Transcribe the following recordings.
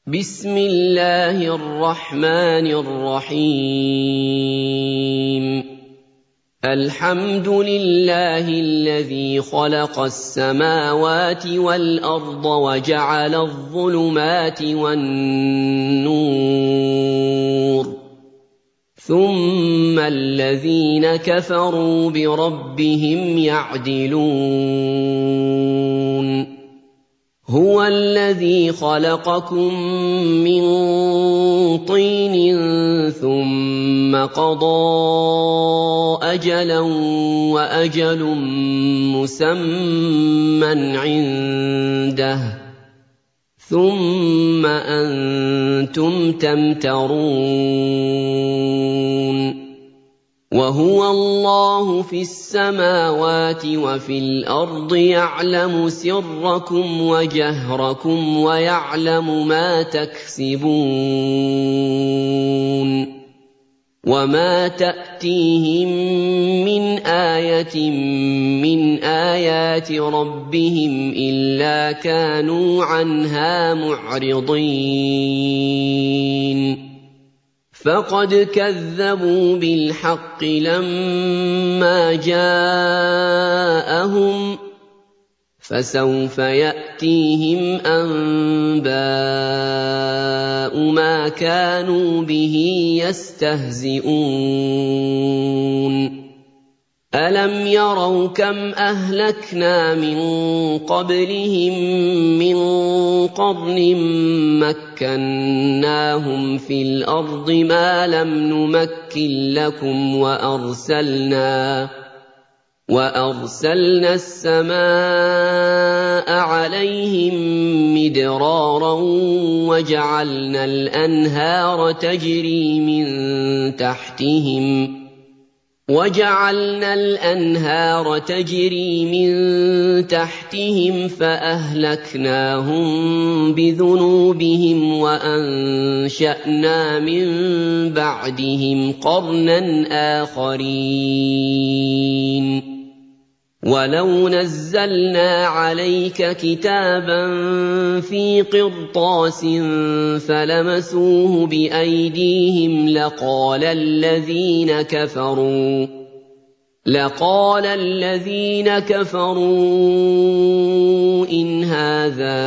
بسم الله الرحمن الرحيم الحمد لله الذي خلق السماوات والأرض وجعل الظلمات والنور ثم الذين كفروا بربهم يعدلون هو الذي خلقكم من طين ثم قضى أجلا وأجل مسمى عنده ثم أنتم تمترون وهو الله في السماوات وفي الأرض يعلم سركم وجهركم ويعلم ما تكسبون وما تأتيهم من آية من آيات ربهم إلا كانوا عنها معرضين فقد كذبوا بالحق لما جاءهم فسوف يأتيهم أنباء ما كانوا به يستهزئون ألم يروا كم أهلكنا من قبلهم من قرن مكناهم في الأرض ما لم نمكن لكم وأرسلنا السماء عليهم مدرارا وجعلنا الأنهار تجري من تحتهم فأهلكناهم بذنوبهم وأنشأنا من بعدهم قرنا آخرين ولو نزلنا عليك كتابا في قرطاس فلمسوه بأيديهم لقال الذين كفروا إن هذا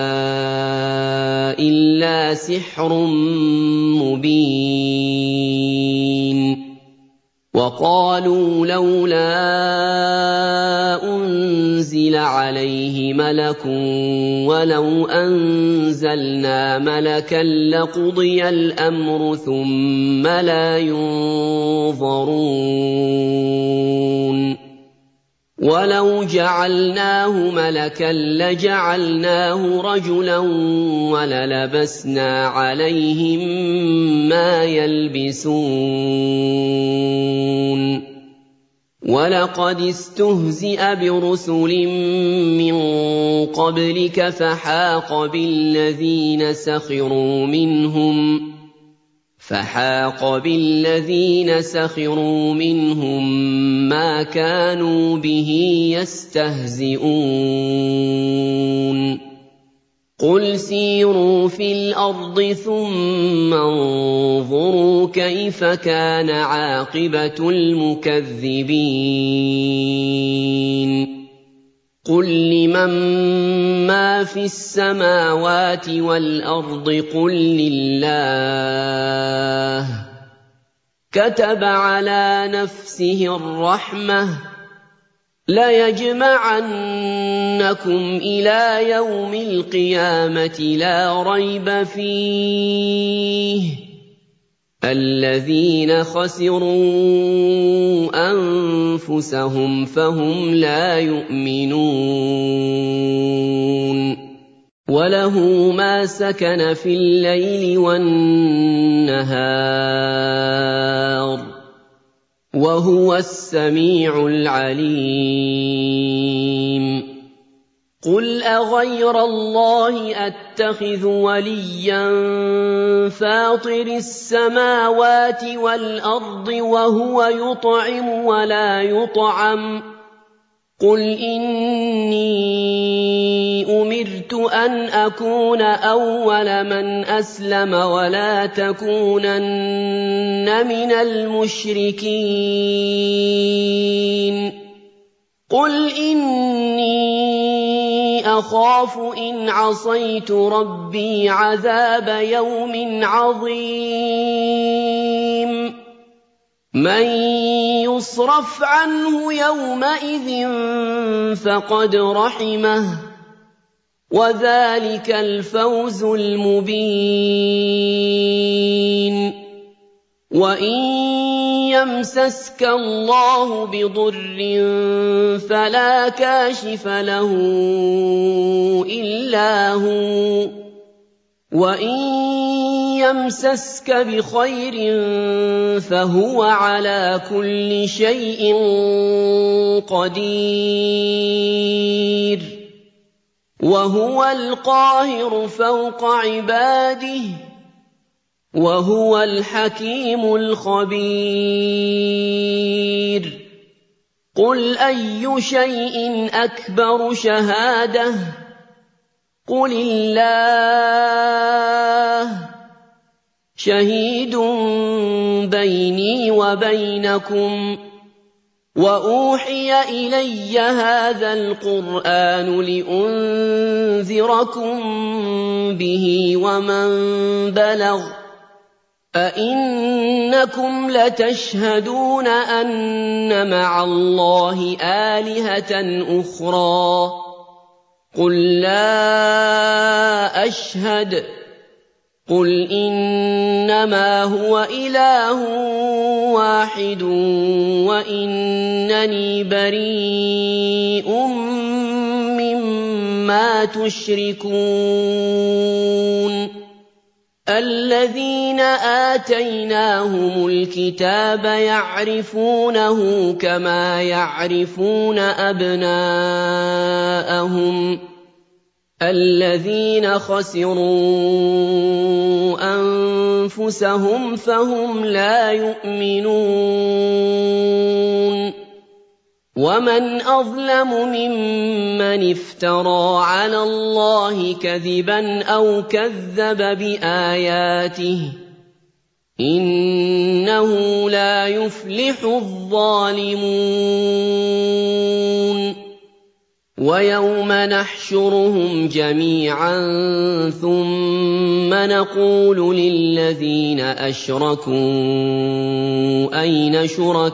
إلا سحر مبين وقالوا لولا أنزل عليه ملك ولو أنزلنا ملكا لقضي الأمر ثم لا ينظرون ولو جعلناه ملكا لجعلناه رجلا وللبسنا عليهم ما يلبسون ولقد استهزئ برسل من قبلك فحاق بالذين سخروا منهم ما كانوا به يستهزئون قل سيروا في الأرض ثم انظروا كيف كان عاقبة المكذبين قل لمن ما في السماوات والأرض قل لله كتب على نفسه الرحمة ليجمعنكم إلى يوم القيامة لا ريب فيه الذين خسروا أنفسهم فهم لا يؤمنون وله ما سكن في الليل والنهار وهو السميع العليم قل أغير الله أتخذ وليا فاطر السماوات والأرض وهو يطعم ولا يطعم قُلْ إِنِّي أُمِرْتُ أَنْ أَكُونَ أَوَّلَ مَنْ أَسْلَمَ وَلَا تَكُونَنَّ مِنَ الْمُشْرِكِينَ قُلْ إِنِّي أَخَافُ إِنْ عَصَيْتُ رَبِّي عَذَابَ يَوْمٍ عَظِيمٍ مَّن يُصْرَفْ عَنْهُ يَوْمَئِذٍ فَقَدْ رَحِمَهُ ۚ وَذَٰلِكَ الْفَوْزُ الْمُبِينُ وَإِن يَمْسَسْكَ اللَّهُ بِضُرٍّ فَلَا كَاشِفَ لَهُ إِلَّا هُوَ ۖ وَإِن يَمْسَسْكَ بِخَيْرٍ فَهُوَ عَلَىٰ كُلِّ شَيْءٍ قَدِيرٌ وَهُوَ الْقَاهِرُ فَوْقَ عِبَادِهِ وَهُوَ الْحَكِيمُ الْخَبِيرُ قُلْ أَيُّ شَيْءٍ أَكْبَرُ شَهَادَةً ۖ قُلِ اللَّهُ ۖ شَهِيدٌ بَيْنِي وَبَيْنَكُمْ ۚ وَأُوحِيَ إِلَيَّ هَٰذَا الْقُرْآنُ لِأُنذِرَكُم بِهِ وَمَن بَلَغَ ۚ أَئِنَّكُمْ لَتَشْهَدُونَ أَنَّ مَعَ اللَّهِ آلِهَةً أُخْرَىٰ ۚ قُل لَّا أَشْهَدُ ۚ قُلْ إِنَّمَا هُوَ إِلَٰهٌ وَاحِدٌ وَإِنَّنِي بَرِيءٌ مِّمَّا تُشْرِكُونَ الَّذِينَ آتَيْنَاهُمُ الْكِتَابَ يَعْرِفُونَهُ كَمَا يَعْرِفُونَ أَبْنَاءَهُمُ ۘ الَّذِينَ خَسِرُوا أَنفُسَهُمْ فَهُمْ لَا يُؤْمِنُونَ وَمَنْ أَظْلَمُ مِمَّنِ افْتَرَىٰ عَلَى اللَّهِ كَذِبًا أَوْ كَذَّبَ بِآيَاتِهِ ۚ إِنَّهُ لَا يُفْلِحُ الظَّالِمُونَ وَيَوْمَ نَحْشُرُهُمْ جَمِيعًا ثُمَّ نَقُولُ لِلَّذِينَ أَشْرَكُوا أَيْنَ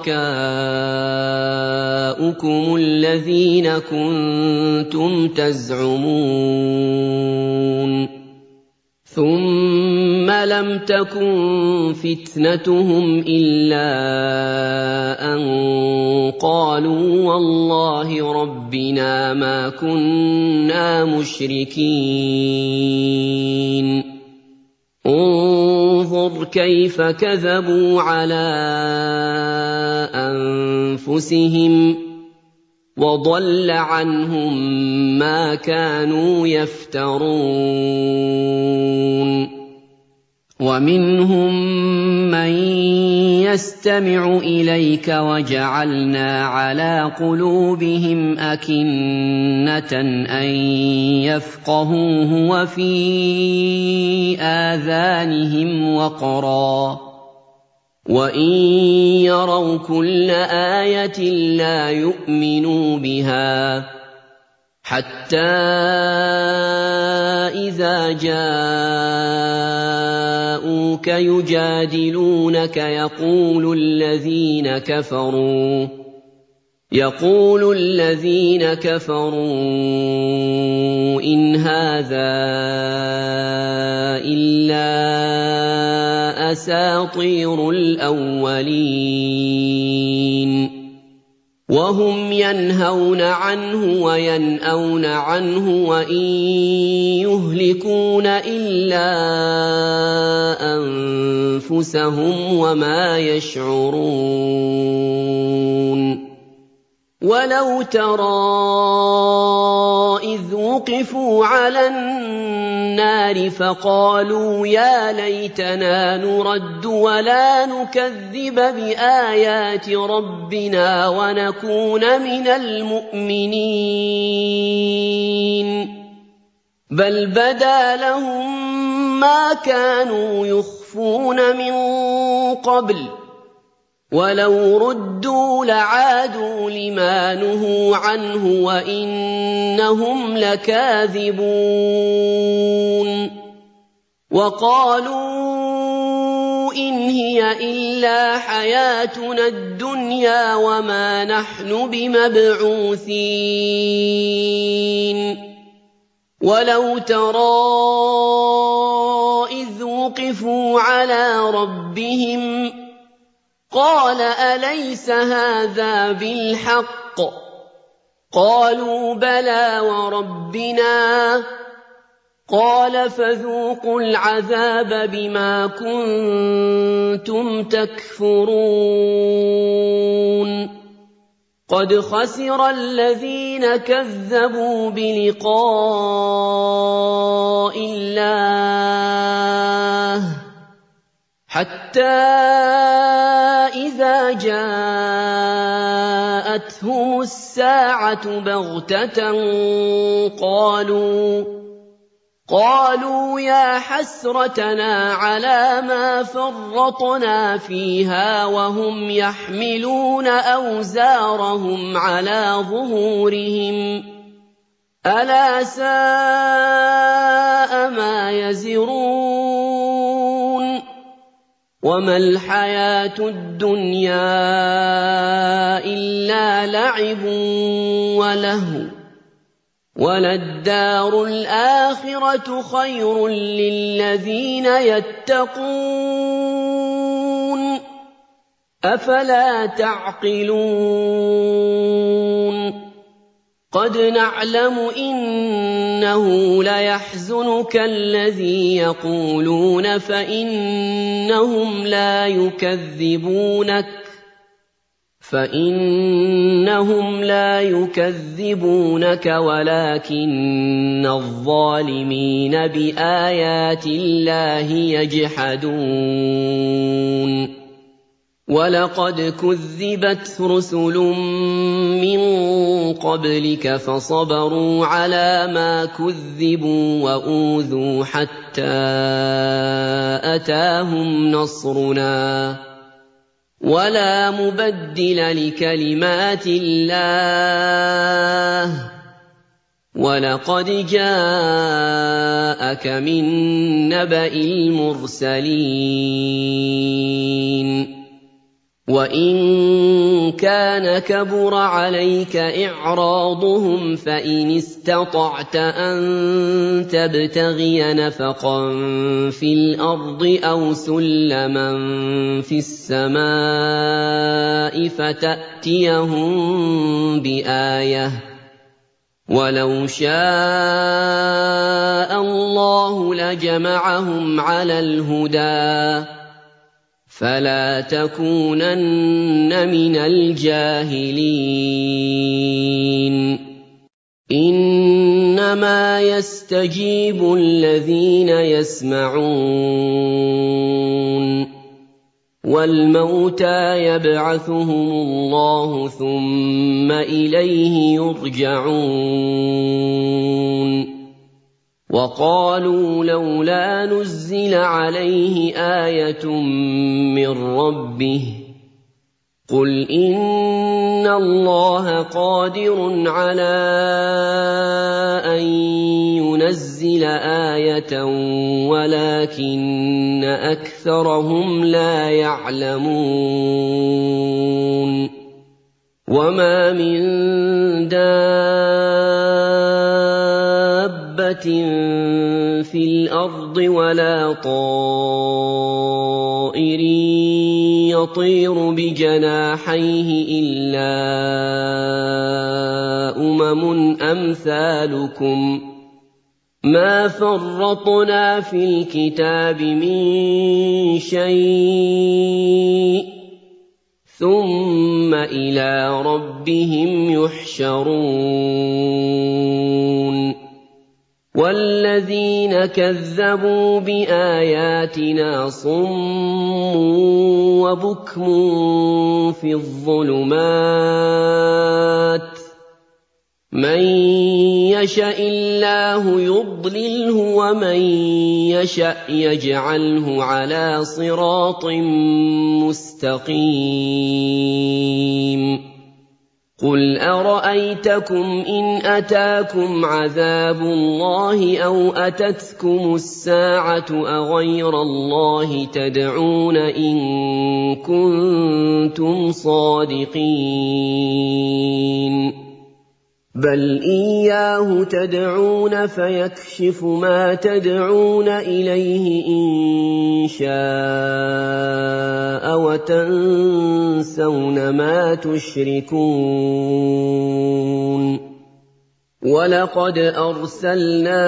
شُرَكَاؤُكُمُ الَّذِينَ كُنتُمْ تَزْعُمُونَ ثُمَّ لَمْ تَكُن فِتْنَتُهُمْ إِلَّا أَن قَالُوا وَاللَّهِ رَبِّنَا مَا كُنَّا مُشْرِكِينَ انظُرْ كَيْفَ كَذَبُوا عَلَىٰ أَنفُسِهِمْ وَضَلَّ عَنْهُم مَّا كَانُوا يَفْتَرُونَ وَمِنْهُم مَّن يَسْتَمِعُ إِلَيْكَ وَجَعَلْنَا عَلَىٰ قُلُوبِهِمْ أَكِنَّةً أَن يَفْقَهُوهُ وَفِي آذَانِهِمْ وَقْرًا ۚ وَإِن يَرَوْا كُلَّ آيَةٍ لَّا يُؤْمِنُوا بِهَا ۚ حَتَّىٰ إِذَا جَاءُوكَ يُجَادِلُونَكَ يَقُولُ الَّذِينَ كَفَرُوا إِنْ هَٰذَا إِلَّا أَسَاطِيرُ الْأَوَّلِينَ وَهُمْ يَنْهَوْنَ عَنْهُ وَيَنْأَوْنَ عَنْهُ وَإِن يُهْلِكُونَ إِلَّا أَنفُسَهُمْ وَمَا يَشْعُرُونَ وَلَوْ تَرَىٰ إِذْ وُقِفُوا عَلَى النَّارِ فَقَالُوا يَا لَيْتَنَا نُرَدُّ وَلَا نُكَذِّبَ بِآيَاتِ رَبِّنَا وَنَكُونَ مِنَ الْمُؤْمِنِينَ بَلْ بَدَا لَهُم مَّا كَانُوا يُخْفُونَ مِن قَبْلُ وَلَوْ رُدُّوا لَعَادُوا لِمَا نُهُوا عَنْهُ وَإِنَّهُمْ لَكَاذِبُونَ وَقَالُوا إِنْ هِيَ إِلَّا حَيَاتُنَا الدُّنْيَا وَمَا نَحْنُ بِمَبْعُوثِينَ وَلَوْ تَرَىٰ إِذْ وُقِفُوا عَلَىٰ رَبِّهِمْ قَالَ أَلَيْسَ هَٰذَا بِالْحَقِّ ۖ قَالُوا بَلَىٰ وَرَبِّنَا ۚ قَالَ فَذُوقُوا الْعَذَابَ بِمَا كُنتُمْ تَكْفُرُونَ قَدْ خَسِرَ الَّذِينَ كَذَّبُوا بِلِقَاءِ اللَّهِ حَتَّىٰ إِذَا جَاءَتْهُمُ السَّاعَةُ بَغْتَةً قَالُوا يَا حَسْرَتَنَا عَلَىٰ مَا فَرَّطْنَا فِيهَا وَهُمْ يَحْمِلُونَ أَوْزَارَهُمْ عَلَىٰ ظُهُورِهِمْ ۚ أَلَا سَاءَ مَا يَزِرُونَ وَمَا الْحَيَاةُ الدُّنْيَا إِلَّا لَعِبٌ وَلَهْوٌ ۖ وَلَلدَّارُ الْآخِرَةُ خَيْرٌ لِّلَّذِينَ يَتَّقُونَ ۗ أَفَلَا تَعْقِلُونَ قَدْ نَعْلَمُ إِنَّهُ لَيَحْزُنُكَ الَّذِي يَقُولُونَ فَإِنَّهُمْ لَا يُكَذِّبُونَكَ وَلَٰكِنَّ الظَّالِمِينَ بِآيَاتِ اللَّهِ يَجْحَدُونَ وَلَقَدْ كُذِّبَتْ رُسُلٌ مِّن قَبْلِكَ فَصَبَرُوا عَلَىٰ مَا كُذِّبُوا وَأُوذُوا حَتَّىٰ أَتَاهُمْ نَصْرُنَا ۚ وَلَا مُبَدِّلَ لِكَلِمَاتِ اللَّهِ ۚ وَلَقَدْ جَاءَكَ مِن نَّبَإِ الْمُرْسَلِينَ وَإِن كَانَ كَبُرَ عَلَيْكَ إِعْرَاضُهُمْ فَإِنِ اسْتَطَعْتَ أَن تَبْتَغِيَ نَفَقًا فِي الْأَرْضِ أَوْ سُلَّمًا فِي السَّمَاءِ فَتَأْتِيَهُم بِآيَةٍ ۚ وَلَوْ شَاءَ اللَّهُ لَجَمَعَهُمْ عَلَى الْهُدَىٰ ۚ فَلَا تَكُونَنَّ مِنَ الْجَاهِلِينَ إِنَّمَا يَسْتَجِيبُ الَّذِينَ يَسْمَعُونَ وَالْمَوْتَىٰ يَبْعَثُهُمُ اللَّهُ ثُمَّ إِلَيْهِ يُرْجَعُونَ وَقَالُوا لَوْلَا نُزِّلَ عَلَيْهِ آيَةٌ مِّن رَّبِّهِ ۖ قُلْ إِنَّ اللَّهَ قَادِرٌ عَلَىٰ أَن يُنَزِّلَ آيَةً وَلَٰكِنَّ أَكْثَرَهُمْ لَا يَعْلَمُونَ وَمَا مِن دَابَّةٍ فِي الْأَرْضِ وَلَا طَائِرٍ يَطِيرُ بِجَنَاحَيْهِ إِلَّا أُمَمٌ أَمْثَالُكُم ۚ مَّا فَرَّطْنَا فِي الْكِتَابِ مِن شَيْءٍ ۚ ثُمَّ إِلَىٰ رَبِّهِمْ يُحْشَرُونَ وَالَّذِينَ كَذَّبُوا بِآيَاتِنَا صُمٌّ وَبُكْمٌ فِي الظُّلُمَاتِ مَن يَشَإِ اللَّهُ يُضْلِلْهُ وَمَن يَشَأْ يَجْعَلْهُ عَلَىٰ صِرَاطٍ مُّسْتَقِيمٍ قُلْ أَرَأَيْتَكُمْ إِنْ أَتَاكُمْ عَذَابُ اللَّهِ أَوْ أَتَتْكُمُ السَّاعَةُ أَغَيْرَ اللَّهِ تَدْعُونَ إِن كُنتُمْ صَادِقِينَ بَلْ إِيَّاهُ تَدْعُونَ فَيَكْشِفُ مَا تَدْعُونَ إِلَيْهِ إِن شَاءَ وَتَنسَوْنَ مَا تُشْرِكُونَ وَلَقَدْ أَرْسَلْنَا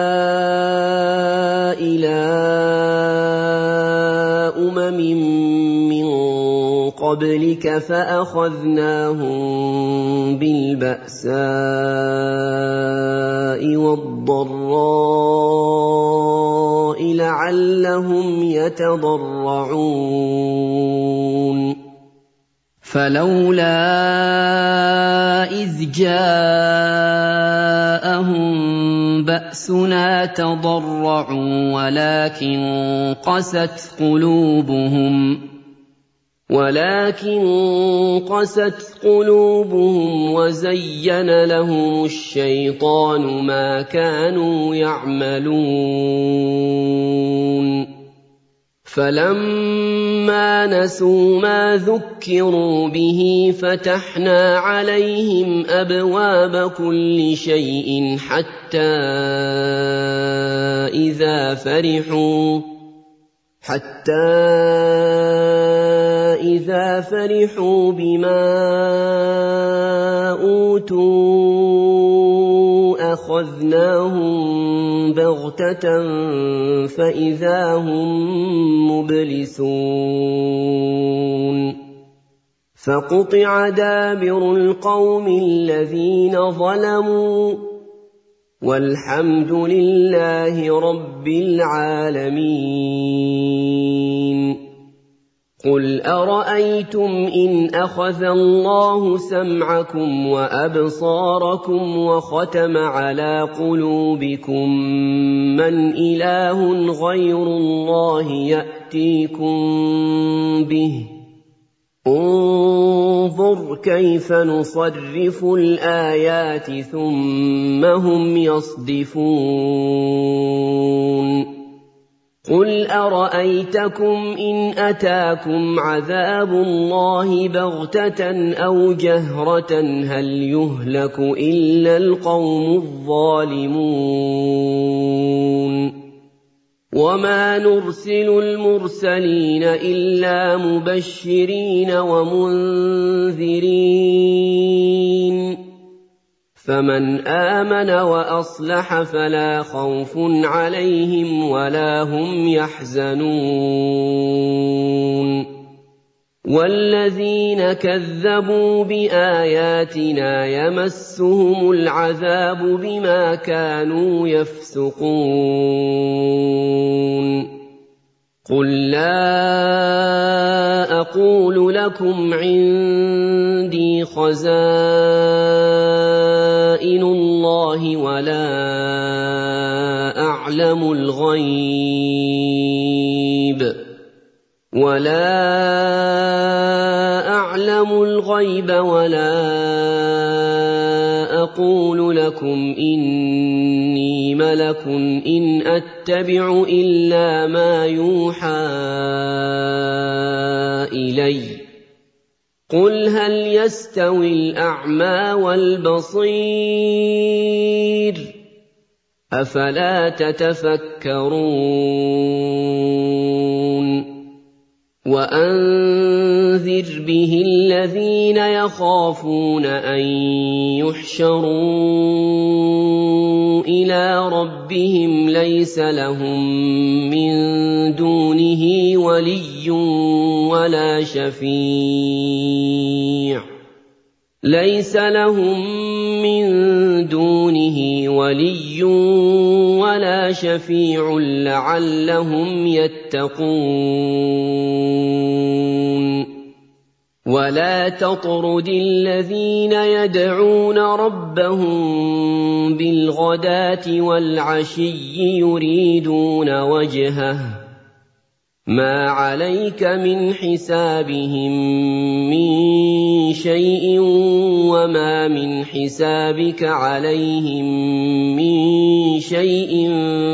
إِلَىٰ أُمَمٍ مِّن قَبْلِكَ فَأَخَذْنَاهُم بِالْبَأْسَاءِ وَالضَّرَّاءِ لَعَلَّهُمْ يَتَضَرَّعُونَ فَلَوْلَا إِذْ جَاءَهُم بَأْسُنَا تَضَرَّعُوا ولكن قست قلوبهم وزين لهم الشيطان ما كانوا يعملون فلما نسوا ما ذكروا به فتحنا عليهم أبواب كل شيء حتى إذا فرحوا بما أوتوا أخذناهم بغتة فإذا هم مبلسون فقطع دابر القوم الذين ظلموا والحمد لله رب العالمين قُلْ أَرَأَيْتُمْ إِنْ أَخَذَ اللَّهُ سَمْعَكُمْ وَأَبْصَارَكُمْ وَخَتَمَ عَلَىٰ قُلُوبِكُم مَّنْ إِلَٰهٌ غَيْرُ اللَّهِ يَأْتِيكُم بِهِ انظُرْ كَيْفَ نُصَرِّفُ الْآيَاتِ ثُمَّ هُمْ يَصْدِفُونَ قُلْ أَرَأَيْتَكُمْ إِنْ أَتَاكُمْ عَذَابُ اللَّهِ بَغْتَةً أَوْ جَهْرَةً هَلْ يُهْلَكُ إِلَّا الْقَوْمُ الظَّالِمُونَ وَمَا نُرْسِلُ الْمُرْسَلِينَ إِلَّا مُبَشِّرِينَ وَمُنذِرِينَ فَمَنْ آمَنَ وَأَصْلَحَ فَلَا خَوْفٌ عَلَيْهِمْ وَلَا هُمْ يَحْزَنُونَ وَالَّذِينَ كَذَّبُوا بِآيَاتِنَا يَمَسُّهُمُ الْعَذَابُ بِمَا كَانُوا يَفْسُقُونَ قُل لَّا أَقُولُ لَكُمْ عِندِي خَزَائِنُ اللَّهِ وَلَا أَعْلَمُ الْغَيْبَ وَلَا أَقُولُ لَكُمْ إِنِّي مَلَكٌ إِنْ أَتَّبِعُ إِلَّا مَا يُوحَىٰ إِلَيَّ قُلْ هَلْ يَسْتَوِي الْأَعْمَىٰ وَالْبَصِيرُ أَفَلَا تَتَفَكَّرُونَ وَأَنذِرْ بِهِ الَّذِينَ يَخَافُونَ أَن يُحْشَرُوا إِلَىٰ رَبِّهِمْ لَيْسَ لَهُم مِّن دُونِهِ وَلِيٌّ ولا شفيع ليس لهم من دونه ولي ولا شفيع لعلهم يتقون ولا تطرد الذين يدعون ربهم بالغداة والعشي يريدون وجهه ما عليك من حسابهم من شيء وما من حسابك عليهم من شيء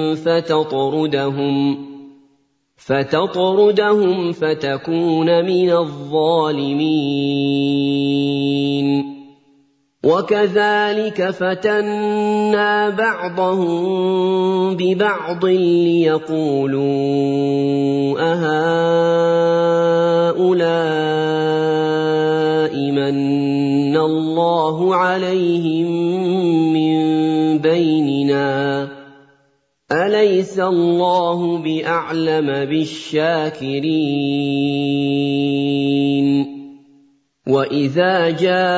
فتطردهم فتكون من الظالمين وكذلك فتنا بعضهم ببعض ليقولوا أهؤلاء من الله عليهم من بيننا أليس الله بأعلم بالشاكرين وإذا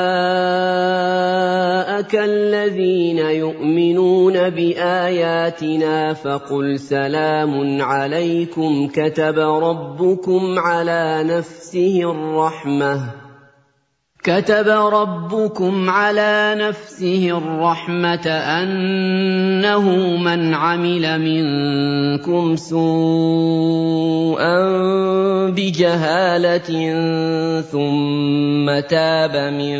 جاءك الذين يؤمنون بآياتنا فقل سلام عليكم كتب ربكم على نفسه الرحمة أنه من عمل منكم سوءا بجهالة ثم تاب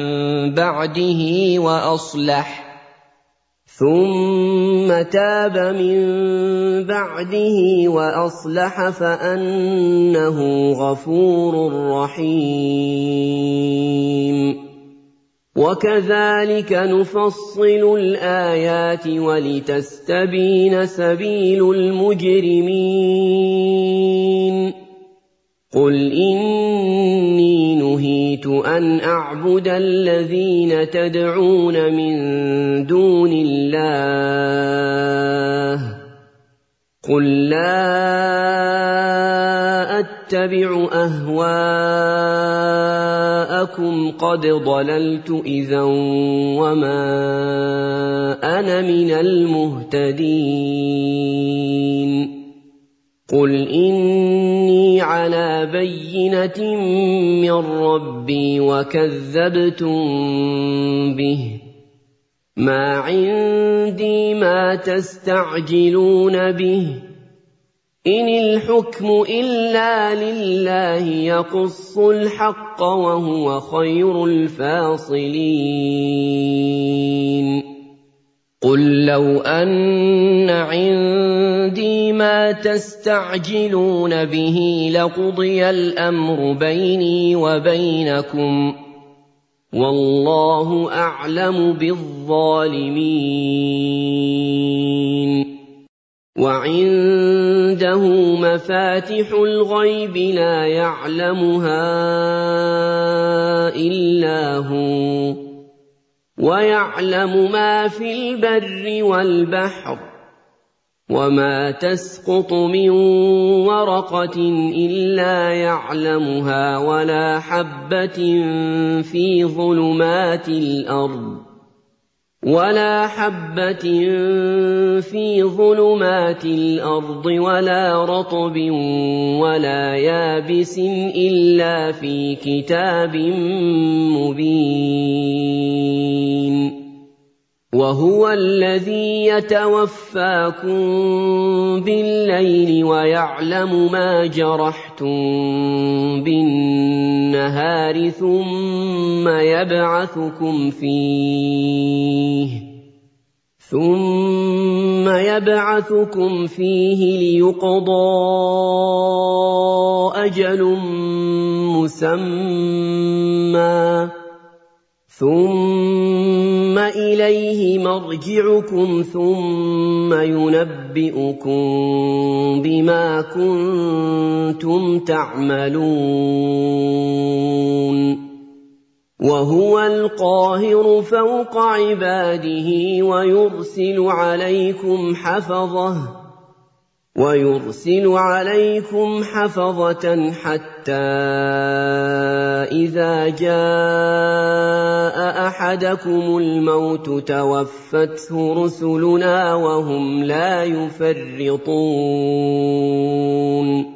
من بعده وأصلح فأنه غفور رحيم وكذلك نفصل الآيات ولتستبين سبيل المجرمين قل إني نهيت أن أعبد الذين تدعون من دون الله قل لا أتبع أهواءكم قد ضللت إذا وما أنا من المهتدين قل إني على بينة من ربي وكذبتم به ما عندي ما تستعجلون به إن الحكم إلا لله يقص الحق وهو خير الفاصلين قل لو أن عندي ما تستعجلون به لقضي الأمر بيني وبينكم والله أعلم بالظالمين وعنده مفاتح الغيب لا يعلمها إلا هو ويعلم ما في البر والبحر وما تسقط من ورقة إلا يعلمها ولا حبة في ظلمات الأرض ولا رطب ولا يابس إلا في كتاب مبين وهو الذي يتوفاكم بالليل ويعلم ما جرحتم بالنهار ثم يبعثكم فيه ليقضى أجل مسمى ثم إليه مرجعكم ثم ينبئكم بما كنتم تعملون وهو القاهر فوق عباده ويرسل عليكم حفظه وَيُرْسِلُ عَلَيْكُمْ حَفَظَةً حَتَّىٰ إِذَا جَاءَ أَحَدَكُمُ الْمَوْتُ تَوَفَّتْهُ رُسُلُنَا وَهُمْ لَا يُفَرِّطُونَ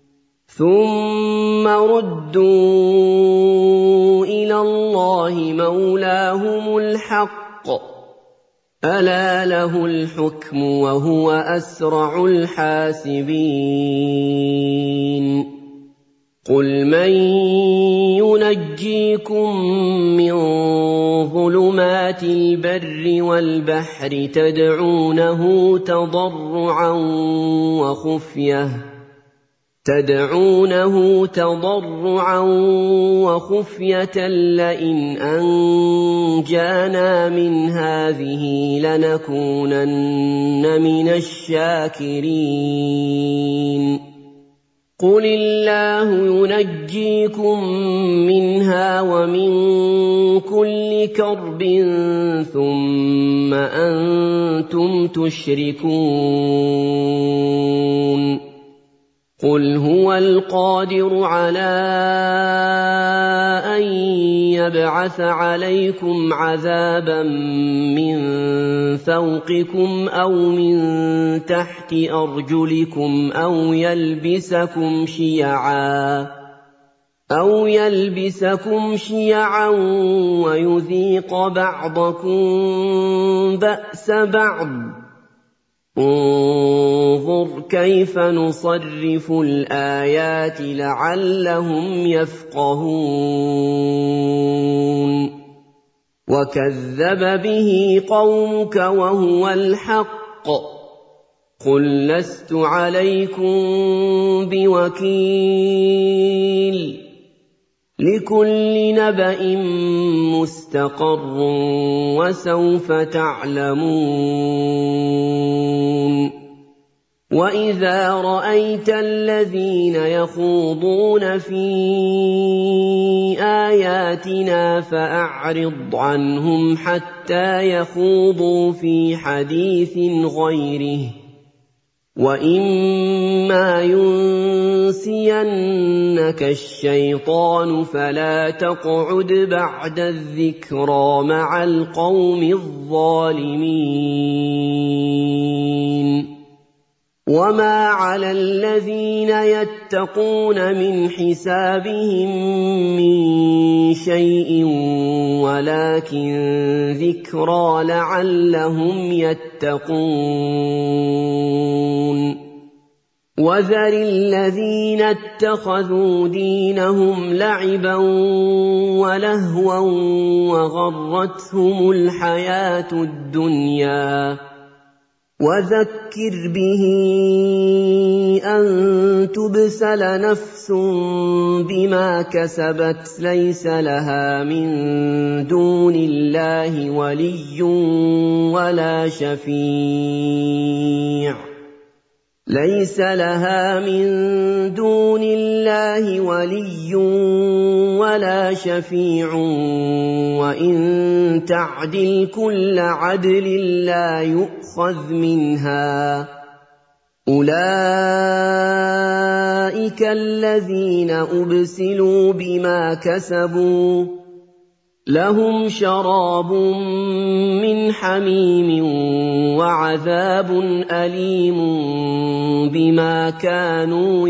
ثُمَّ رُدُّوا إِلَى اللَّهِ مَوْلَاهُمُ الْحَقِّ أَلَا لَهُ الْحُكْمُ وَهُوَ أَسْرَعُ الْحَاسِبِينَ قُلْ مَن يُنَجِّيكُم مِّن ظُلُمَاتِ الْبَرِّ وَالْبَحْرِ تدعونه تضرعا وخفية لئن أنجانا من هذه لنكونن من الشاكرين قل الله ينجيكم منها ومن كل كرب ثم أنتم تشركون قُلْ هُوَ الْقَادِرُ عَلَىٰ أَن يَبْعَثَ عَلَيْكُمْ عَذَابًا مِّن فَوْقِكُمْ أَوْ مِن تَحْتِ أَرْجُلِكُمْ أَوْ يَلْبِسَكُمْ شِيَعًا وَيُذِيقَ بَعْضَكُم بَأْسَ بَعْضٍ انظُرْ كَيْفَ نُصَرِّفُ الْآيَاتِ لَعَلَّهُمْ يَفْقَهُونَ وَكَذَّبَ بِهِ قَوْمُكَ وَهُوَ الْحَقُّ قُل لَّسْتُ عَلَيْكُم بِوَكِيلٍ لِكُلِّ نَبَإٍ مُّسْتَقَرٌّ وَسَوْفَ تَعْلَمُونَ وَإِذَا رَأَيْتَ الَّذِينَ يَخُوضُونَ فِي آيَاتِنَا فَأَعْرِضْ عَنْهُمْ حَتَّىٰ يَخُوضُوا فِي حَدِيثٍ غَيْرِهِ وَإِمَّا يُنسِيَنَّكَ الشَّيْطَانُ فَلَا تَقْعُدْ بَعْدَ الذِّكْرَىٰ مَعَ الْقَوْمِ الظَّالِمِينَ وَمَا عَلَى الَّذِينَ يَتَّقُونَ مِنْ حِسَابِهِم مِّن شَيْءٍ وَلَٰكِن ذِكْرَىٰ لَعَلَّهُمْ يَتَّقُونَ وَذَرِ الَّذِينَ اتَّخَذُوا دِينَهُمْ لَعِبًا وَلَهْوًا وَغَرَّتْهُمُ الْحَيَاةُ الدُّنْيَا وَذَكِّرْ بِهِ أَن تُبْسَلَ نَفْسٌ بِمَا كَسَبَتْ لَيْسَ لَهَا مِن دُونِ اللَّهِ وَلِيٌّ وَلَا شَفِيعٌ وَإِن تَعْدِلْ كُلَّ عَدْلٍ لَّا يُؤْخَذْ مِنْهَا أُولَٰئِكَ الَّذِينَ أُبْسِلُوا بِمَا كَسَبُوا لَهُمْ شَرَابٌ مِّنْ حَمِيمٍ وَعَذَابٌ أَلِيمٌ بِمَا كَانُوا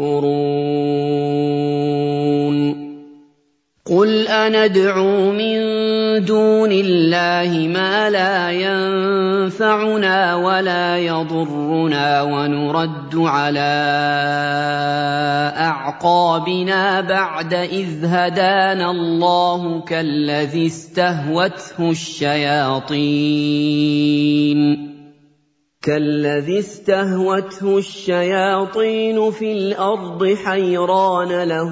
يَكْفُرُونَ قُلْ أَنَدْعُو مِن دُونِ اللَّهِ مَا لَا يَنفَعُنَا وَلَا يَضُرُّنَا وَنُرَدُّ عَلَىٰ أَعْقَابِنَا بَعْدَ إِذْ هَدَانَا اللَّهُ كَالَّذِي اسْتَهْوَتْهُ الشَّيَاطِينُ فِي الْأَرْضِ حَيْرَانَ لَهُ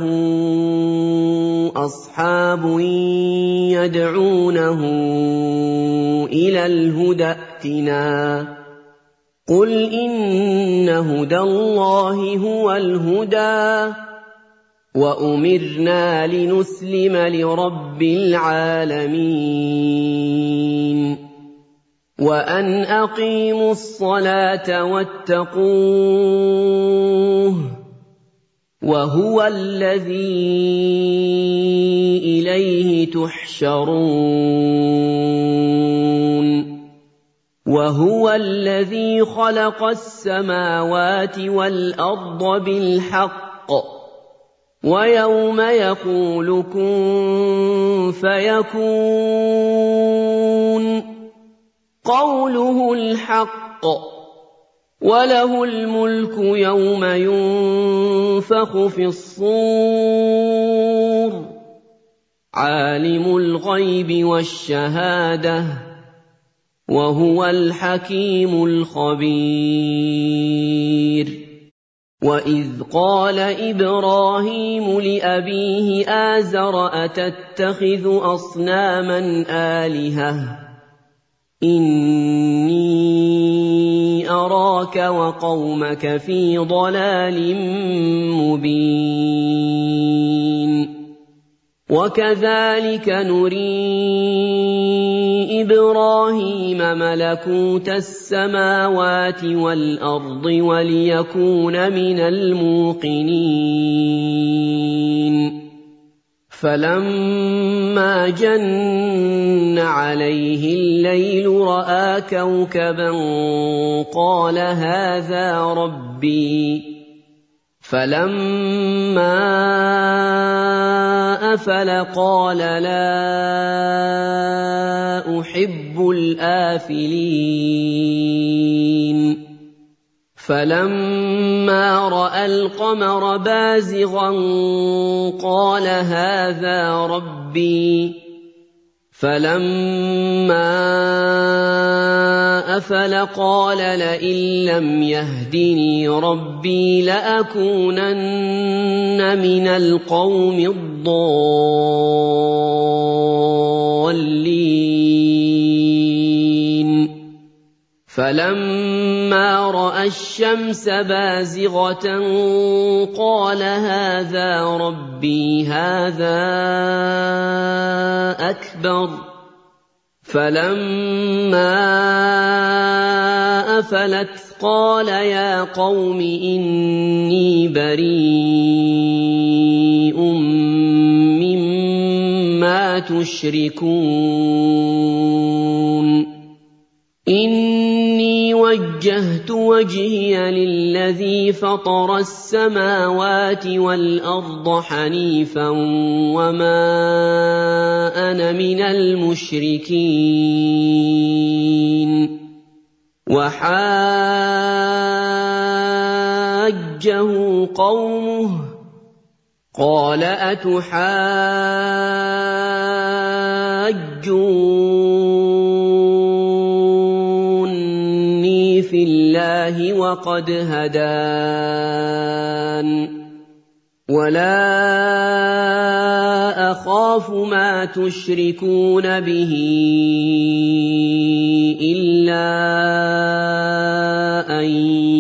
أَصْحَابٌ يَدْعُونَهُ إِلَى الْهُدَى ائْتِنَا ۗ قُلْ إِنَّ هُدَى اللَّهِ هُوَ الْهُدَىٰ وَأُمِرْنَا لِنُسْلِمَ لِرَبِّ الْعَالَمِينَ وَأَنْ أَقِيمُوا الصَّلَاةَ وَاتَّقُوهُ وَهُوَ الَّذِي إِلَيْهِ تُحْشَرُونَ وَهُوَ الَّذِي خَلَقَ السَّمَاوَاتِ وَالْأَرْضَ بِالْحَقِّ وَيَوْمَ يَقُولُ كُن فَيَكُونُ قَوْلُهُ الْحَقُّ وَلَهُ الْمُلْكُ يَوْمَ يُنفَخُ فِي الصُّورِ عَالِمُ الْغَيْبِ وَالشَّهَادَةِ وَهُوَ الْحَكِيمُ الْخَبِيرُ وَإِذْ قَالَ إِبْرَاهِيمُ لِأَبِيهِ آزَرَ أَتَتَّخِذُ أَصْنَامًا آلِهَةً إِنِّي أَرَاكَ وَقَوْمَكَ فِي ضَلَالٍ مُّبِينٍ وَكَذَٰلِكَ نُرِي إِبْرَاهِيمَ مَلَكُوتَ السَّمَاوَاتِ وَالْأَرْضِ وَلِيَكُونَ مِنَ الْمُوقِنِينَ فَلَمَّا جَنَّ عَلَيْهِ اللَّيْلُ رَأَىٰ كَوْكَبًا قَالَ هَٰذَا رَبِّي فَلَمَّا أَفَلَ قَالَ لَا أُحِبُّ الْآفِلِينَ فَلَمَّا رَأَى الْقَمَرَ بَازِغًا قَالَ هَٰذَا رَبِّي فَلَمَّا أَفَلَ قَالَ لَئِن لَّمْ يَهْدِنِي رَبِّي لَأَكُونَنَّ مِنَ الْقَوْمِ الضَّالِّينَ فَلَمَّا رَأَى الشَّمْسَ بَازِغَةً قَالَ هَٰذَا رَبِّي هَٰذَا أَكْبَرُ فَلَمَّا أَفَلَتْ قَالَ يَا قَوْمِ إِنِّي بَرِيءٌ مِّمَّا تُشْرِكُونَ إِنِّي وَجَّهْتُ وَجْهِيَ لِلَّذِي فَطَرَ السَّمَاوَاتِ وَالْأَرْضَ حَنِيفًا وَمَا أَنَا مِنَ الْمُشْرِكِينَ وَحَاجَّهُ قَوْمُهُ قَالَ أَتُحَاجُّونِّي فِي اللَّهِ وَقَدْ هَدَانِ وَلَا أَخَافُ مَا تُشْرِكُونَ بِهِ إِلَّا أَن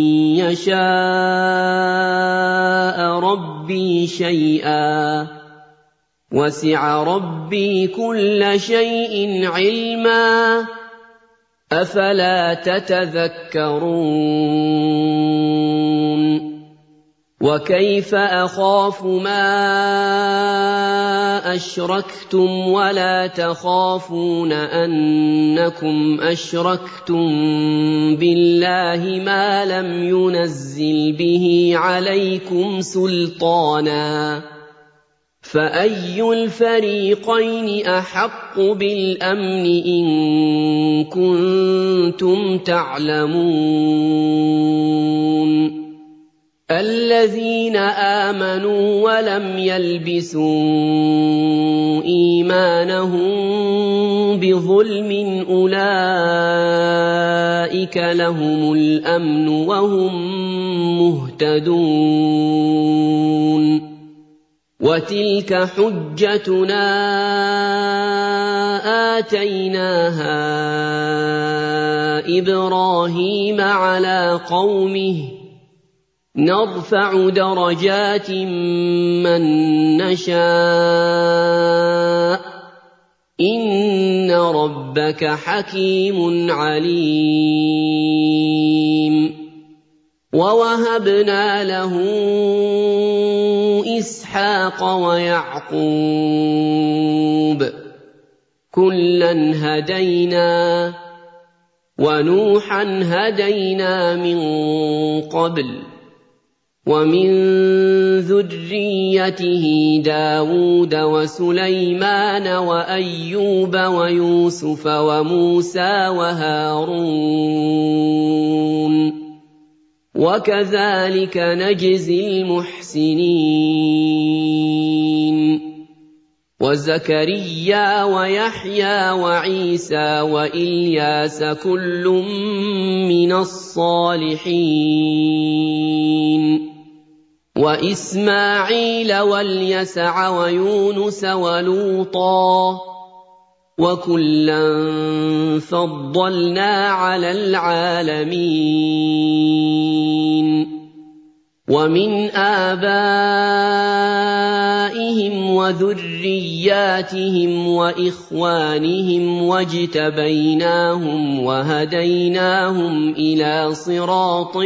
يَشَاءَ رَبِّي شَيْئًا وَسِعَ رَبِّي كُلَّ شَيْءٍ عِلْمًا أَفَلَا تَتَذَكَّرُونَ وَكَيْفَ أَخَافُ مَا أَشْرَكْتُمْ وَلَا تَخَافُونَ أَنَّكُمْ أَشْرَكْتُم بِاللَّهِ مَا لَمْ يُنَزِّلْ بِهِ عَلَيْكُمْ سُلْطَانًا فَأَيُّ الْفَرِيقَيْنِ أَحَقُّ بِالْأَمْنِ إِن كُنتُمْ تَعْلَمُونَ الَّذِينَ آمَنُوا وَلَمْ يَلْبِسُوا إِيمَانَهُم بِظُلْمٍ أُولَٰئِكَ لَهُمُ الْأَمْنُ وَهُم مُّهْتَدُونَ وَتِلْكَ حُجَّتُنَا آتَيْنَاهَا إِبْرَاهِيمَ عَلَىٰ قَوْمِهِ نَرْفَعُ دَرَجَاتٍ مَّن نَّشَاءُ ۗ إِنَّ رَبَّكَ حَكِيمٌ عَلِيمٌ وَوَهَبْنَا لَهُ إِسْحَاقَ وَيَعْقُوبَ كُلًّا هَدَيْنَا وَنُوحًا هَدَيْنَا مِن قَبْلُ وَمِن ذُرِّيَّتِهِ دَاوُودَ وَسُلَيْمَانَ وَأَيُّوبَ وَيُوسُفَ وَمُوسَىٰ وَهَارُونَ وَكَذَٰلِكَ نَجْزِي الْمُحْسِنِينَ وَزَكَرِيَّا وَيَحْيَىٰ وَعِيسَىٰ وَإِلْيَاسَ كُلٌّ مِّنَ الصَّالِحِينَ وَإِسْمَاعِيلَ وَالْيَسَعَ وَيُونُسَ وَلُوطًا وَكُلًّا فَضَّلْنَا عَلَى الْعَالَمِينَ وَمِنْ آبَائِهِمْ وَذُرِّيَّاتِهِمْ وَإِخْوَانِهِمْ وَاجْتَبَيْنَاهُمْ وَهَدَيْنَاهُمْ إِلَىٰ صِرَاطٍ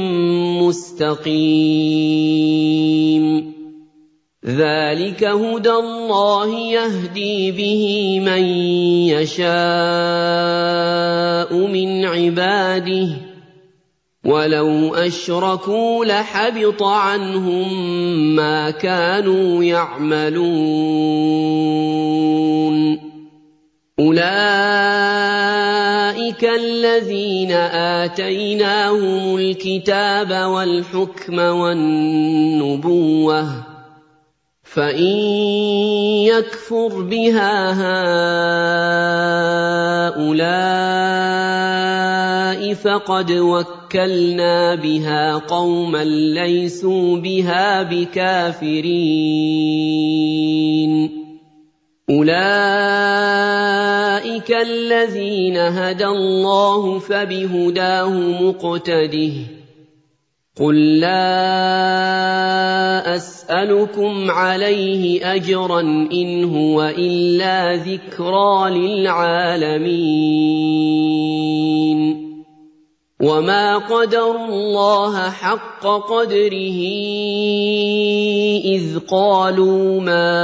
مُّسْتَقِيمٍ ذَٰلِكَ هُدَى اللَّهِ يَهْدِي بِهِ مَن يَشَاءُ مِنْ عِبَادِهِ ۚ وَلَوْ أَشْرَكُوا لَحَبِطَ عَنْهُم مَّا كَانُوا يَعْمَلُونَ أُولَٰئِكَ الَّذِينَ آتَيْنَاهُمُ الْكِتَابَ وَالْحُكْمَ وَالنُّبُوَّةَ ۚ فَإِن يَكْفُرْ بِهَا هَٰؤُلَاءِ فَقَدْ وَكَّلْنَا بِهَا قَوْمًا لَّيْسُوا بِهَا بِكَافِرِينَ أُولَٰئِكَ الَّذِينَ هَدَى اللَّهُ فَبِهُدَاهُ مُقْتَدِهْ ۗ قُل لَّا أَسْأَلُكُمْ عَلَيْهِ أَجْرًا إِنْ هُوَ إِلَّا ذِكْرَىٰ لِلْعَالَمِينَ وَمَا قَدَرُوا اللَّهَ حَقَّ قَدْرِهِ إِذْ قَالُوا مَا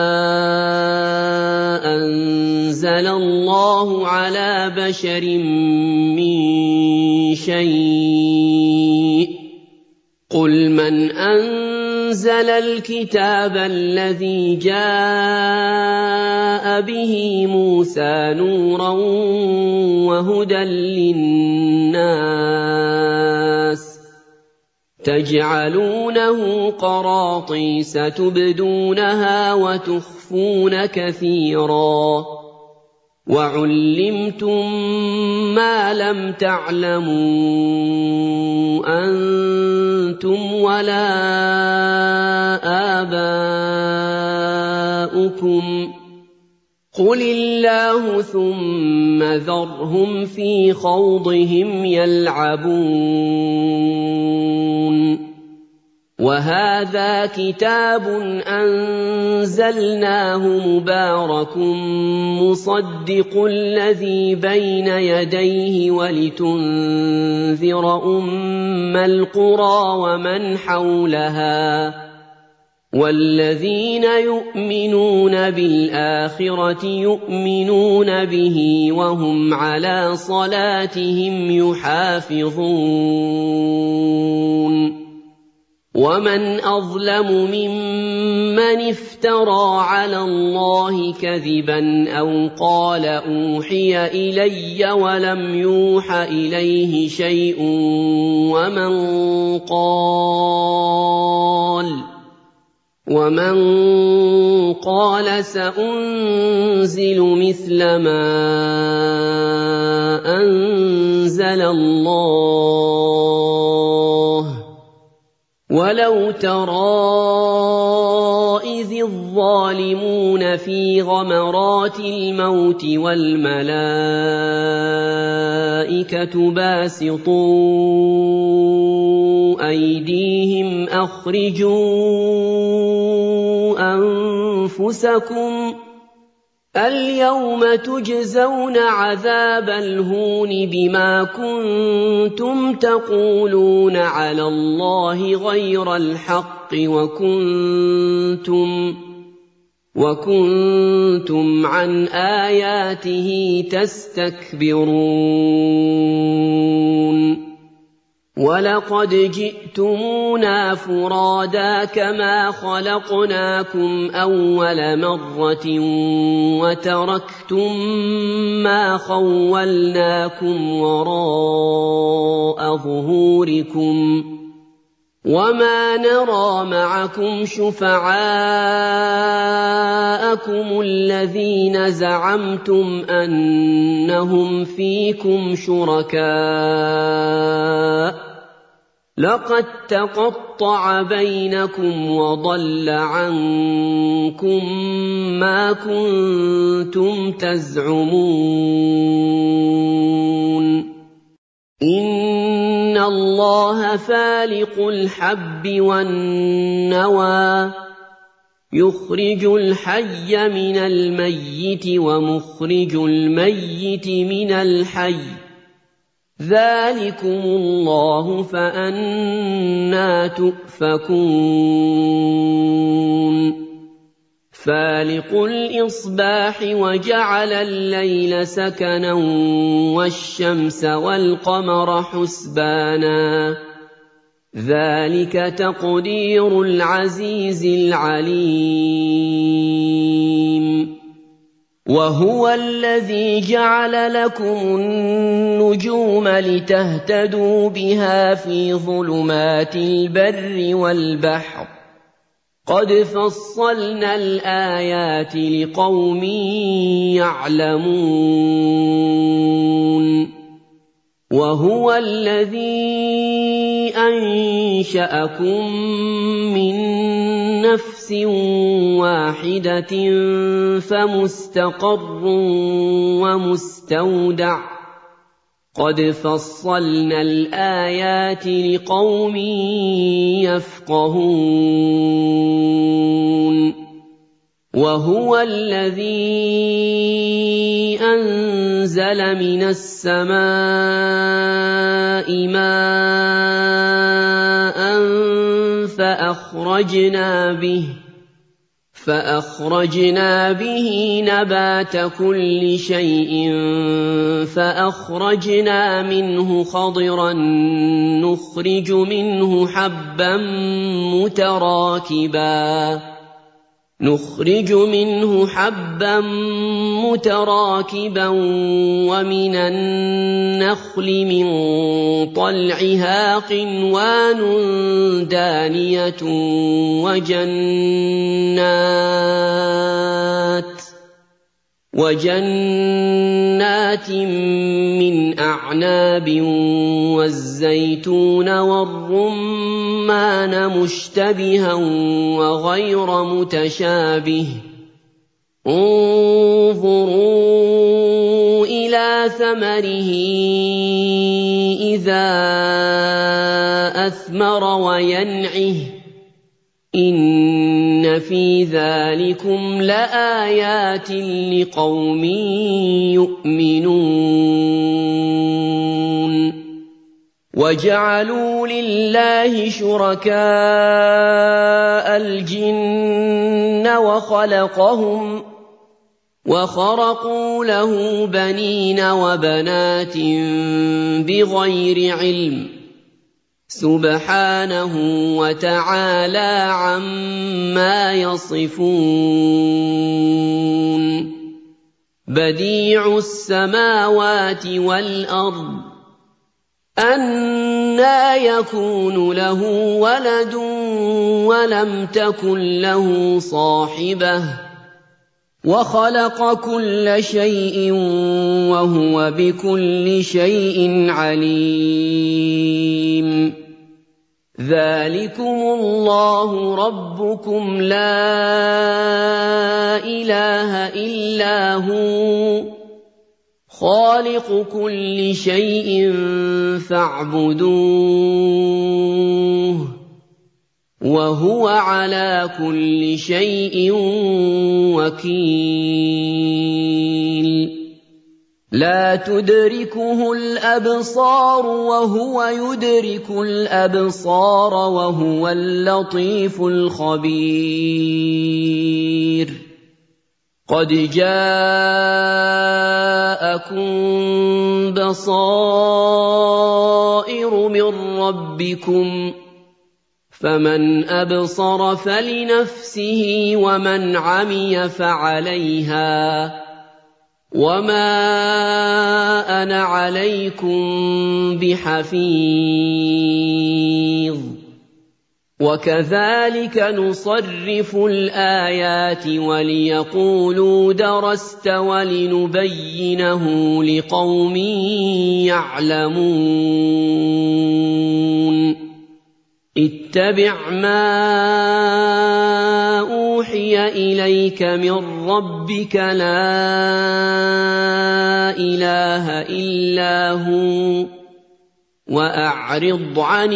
أَنزَلَ اللَّهُ عَلَىٰ بَشَرٍ مِّن شَيْءٍ ۗ قُلْ مَنْ أَنزَلَ الْكِتَابَ الَّذِي جَاءَ بِهِ مُوسَىٰ نُورًا وَهُدًى لِّلنَّاسِ تَجْعَلُونَهُ قَرَاطِيسَ تُبْدُونَهَا وَتُخْفُونَ كَثِيرًا وَعُلِّمْتُم مَّا لَمْ تَعْلَمُوا أَنتُمْ وَلَا آبَاؤُكُمْ ۖ قُلِ اللَّهُ ثُمَّ ذَرْهُمْ فِي خَوْضِهِمْ يَلْعَبُونَ وَهَٰذَا كِتَابٌ أَنزَلْنَاهُ مُبَارَكٌ مُّصَدِّقُ الَّذِي بَيْنَ يَدَيْهِ وَلِتُنذِرَ أُمَّ الْقُرَىٰ وَمَنْ حَوْلَهَا ۚ وَالَّذِينَ يُؤْمِنُونَ بِالْآخِرَةِ يُؤْمِنُونَ بِهِ وَهُمْ عَلَىٰ صَلَاتِهِمْ يُحَافِظُونَ وَمَنْ أَظْلَمُ مِمَّنِ افْتَرَىٰ عَلَى اللَّهِ كَذِبًا أَوْ قَالَ أُوحِيَ إِلَيَّ وَلَمْ يُوحَ إِلَيْهِ شَيْءٌ وَمَن قَالَ سَأُنزِلُ مِثْلَ مَا أَنزَلَ اللَّهُ ۗ وَلَوْ تَرَىٰ إِذِ الظَّالِمُونَ فِي غَمَرَاتِ الْمَوْتِ وَالْمَلَائِكَةُ بَاسِطُو أَيْدِيهِمْ أَخْرِجُوا أَنفُسَكُمْ اليوم تجزون عذاب الهون بما كنتم تقولون على الله غير الحق وكنتم عن آياته تستكبرون ولقد جئتمونا فرادا كما خلقناكم أول مرة وتركتم ما خولناكم وراء ظهوركم وما نرى معكم شفعاءكم الذين زعمتم أنهم فيكم شركاء لقد تقطع بينكم وضل عنكم ما كنتم تزعمون إن الله فالق الحب والنوى يخرج الحي من الميت ومخرج الميت من الحي ذلكم الله فأنى تؤفكون فالق الإصباح وجعل الليل سكنا والشمس والقمر حسبانا ذلك تقدير العزيز العليم وهو الذي جعل لكم النجوم لتهتدوا بها في ظلمات البر والبحر قد فصلنا الآيات لقوم يعلمون وهو الذي أنشأكم من نفس واحدة فمستقر ومستودع قد فصلنا الآيات لقوم يفقهون وهو الذي أنزل من السماء ماء فأخرجنا به نبات كل شيء فأخرجنا منه خضرا نخرج منه حبا متراكبا ومن النخل من طلعها قنوان دانية وجنات من أعناب والزيتون والرمان مشتبها وغير متشابه انظروا إلى ثمره إذا أثمر وينعه إن في ذلكم لآيات لقوم يؤمنون وجعلوا لله شركاء الجن وخرقوا له بنين وبنات بغير علم سبحانه وتعالى عما يصفون بديع السماوات والأرض أنى يكون له ولد ولم تكن له صاحبة وخلق كل شيء وهو بكل شيء عليم ذلكم الله ربكم لا إله إلا هو خالق كل شيء فاعبدوه وهو على كل شيء وكيل لا تدركه الأبصار وهو يدرك الأبصار وهو اللطيف الخبير قد جاءكم بصائر من ربكم فمن أبصر فلنفسه ومن عمي فعليها وما أنا عليكم بحفيظ وكذلك نصرف الآيات وليقولوا درست ولنبينه لقوم يعلمون اتبع ما أوحي إليك من ربك لا إله إلا هو وأعرض عن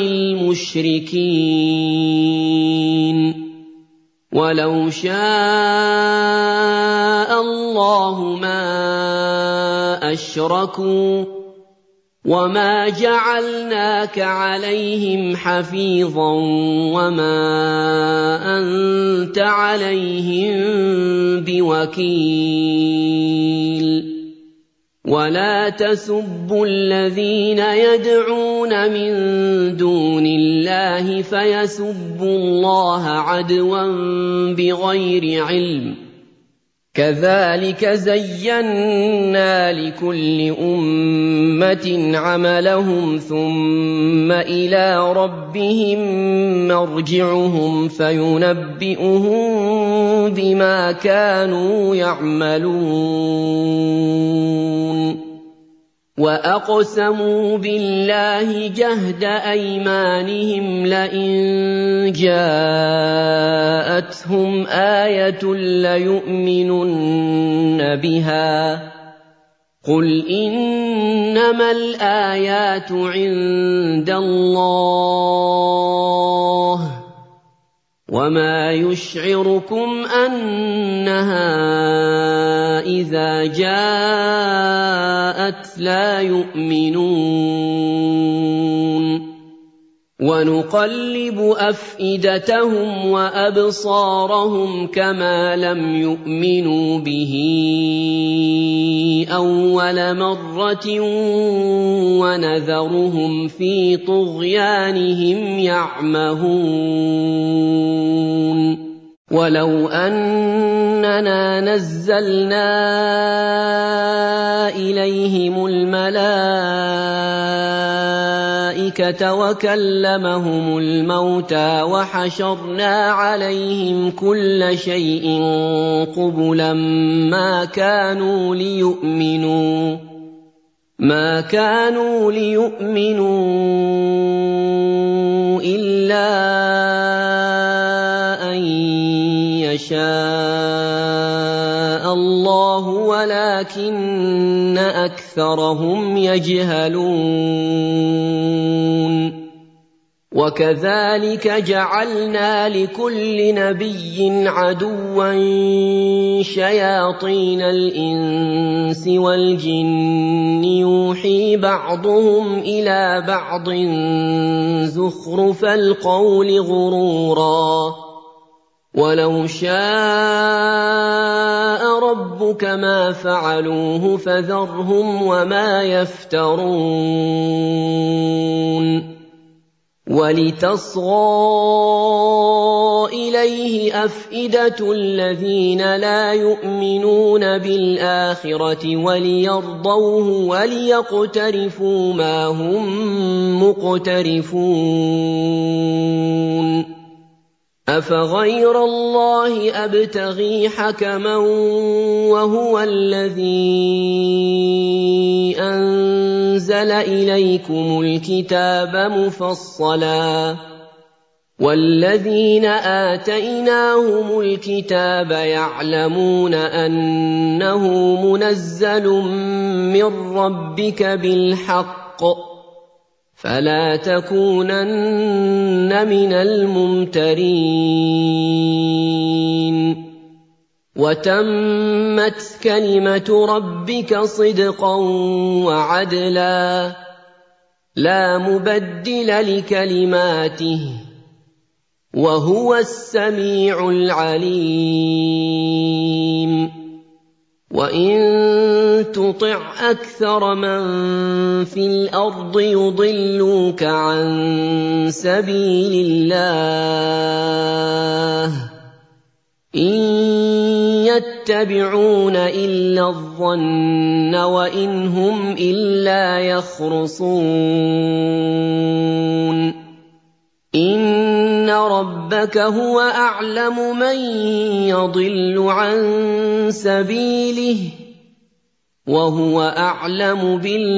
المشركين ولو شاء الله ما أشركوا وما جعلناك عليهم حفيظا وما أنت عليهم بوكيل ولا تسبوا الذين يدعون من دون الله فيسبوا الله عدوا بغير علم كذلك زينا لكل أمة عملهم ثم إلى ربهم مرجعهم فينبئهم بما كانوا يعملون وأقسموا بالله جهد أيمانهم لئن جاءتهم آية ليؤمنن بها قل إنما الآيات عند الله وما يشعركم أنها إذا جاءت لا يؤمنون ونقلب أفئدتهم وأبصارهم كما لم يؤمنوا به أول مرة ونذرهم في طغيانهم يعمهون ولو أننا نزلنا إليهم الملائكة وكلمهم الموتى وحشرنا عليهم كل شيء قبلا ما كانوا ليؤمنوا إلا أن يشاء الله ولكن أكثرهم يجهلون وكذلك جعلنا لكل نبي عدوا شياطين الإنس والجن يوحي بعضهم إلى بعض زخرف القول غرورا ولو شاء ربك ما فعلوه فذرهم وما يفترون ولتصغى إليه أفئدة الذين لا يؤمنون بالآخرة وليرضوه وليقترفوا ما هم مقترفون أفغير الله أبتغي حكما وهو الذي أنزل إليكم الكتاب مفصلا والذين آتيناهم الكتاب يعلمون أنه منزل من ربك بالحق فلا تكونن من الممترين وتمت كلمة ربك صدقا وعدلا لا مبدل لكلماته وهو السميع العليم وإن تطع أكثر من في الأرض يضلوك عن سبيل الله إن يتبعون إلا الظن وإن هم إلا يخرصون إن ربك هو أعلم من يضل عن سبيله وهو أعلم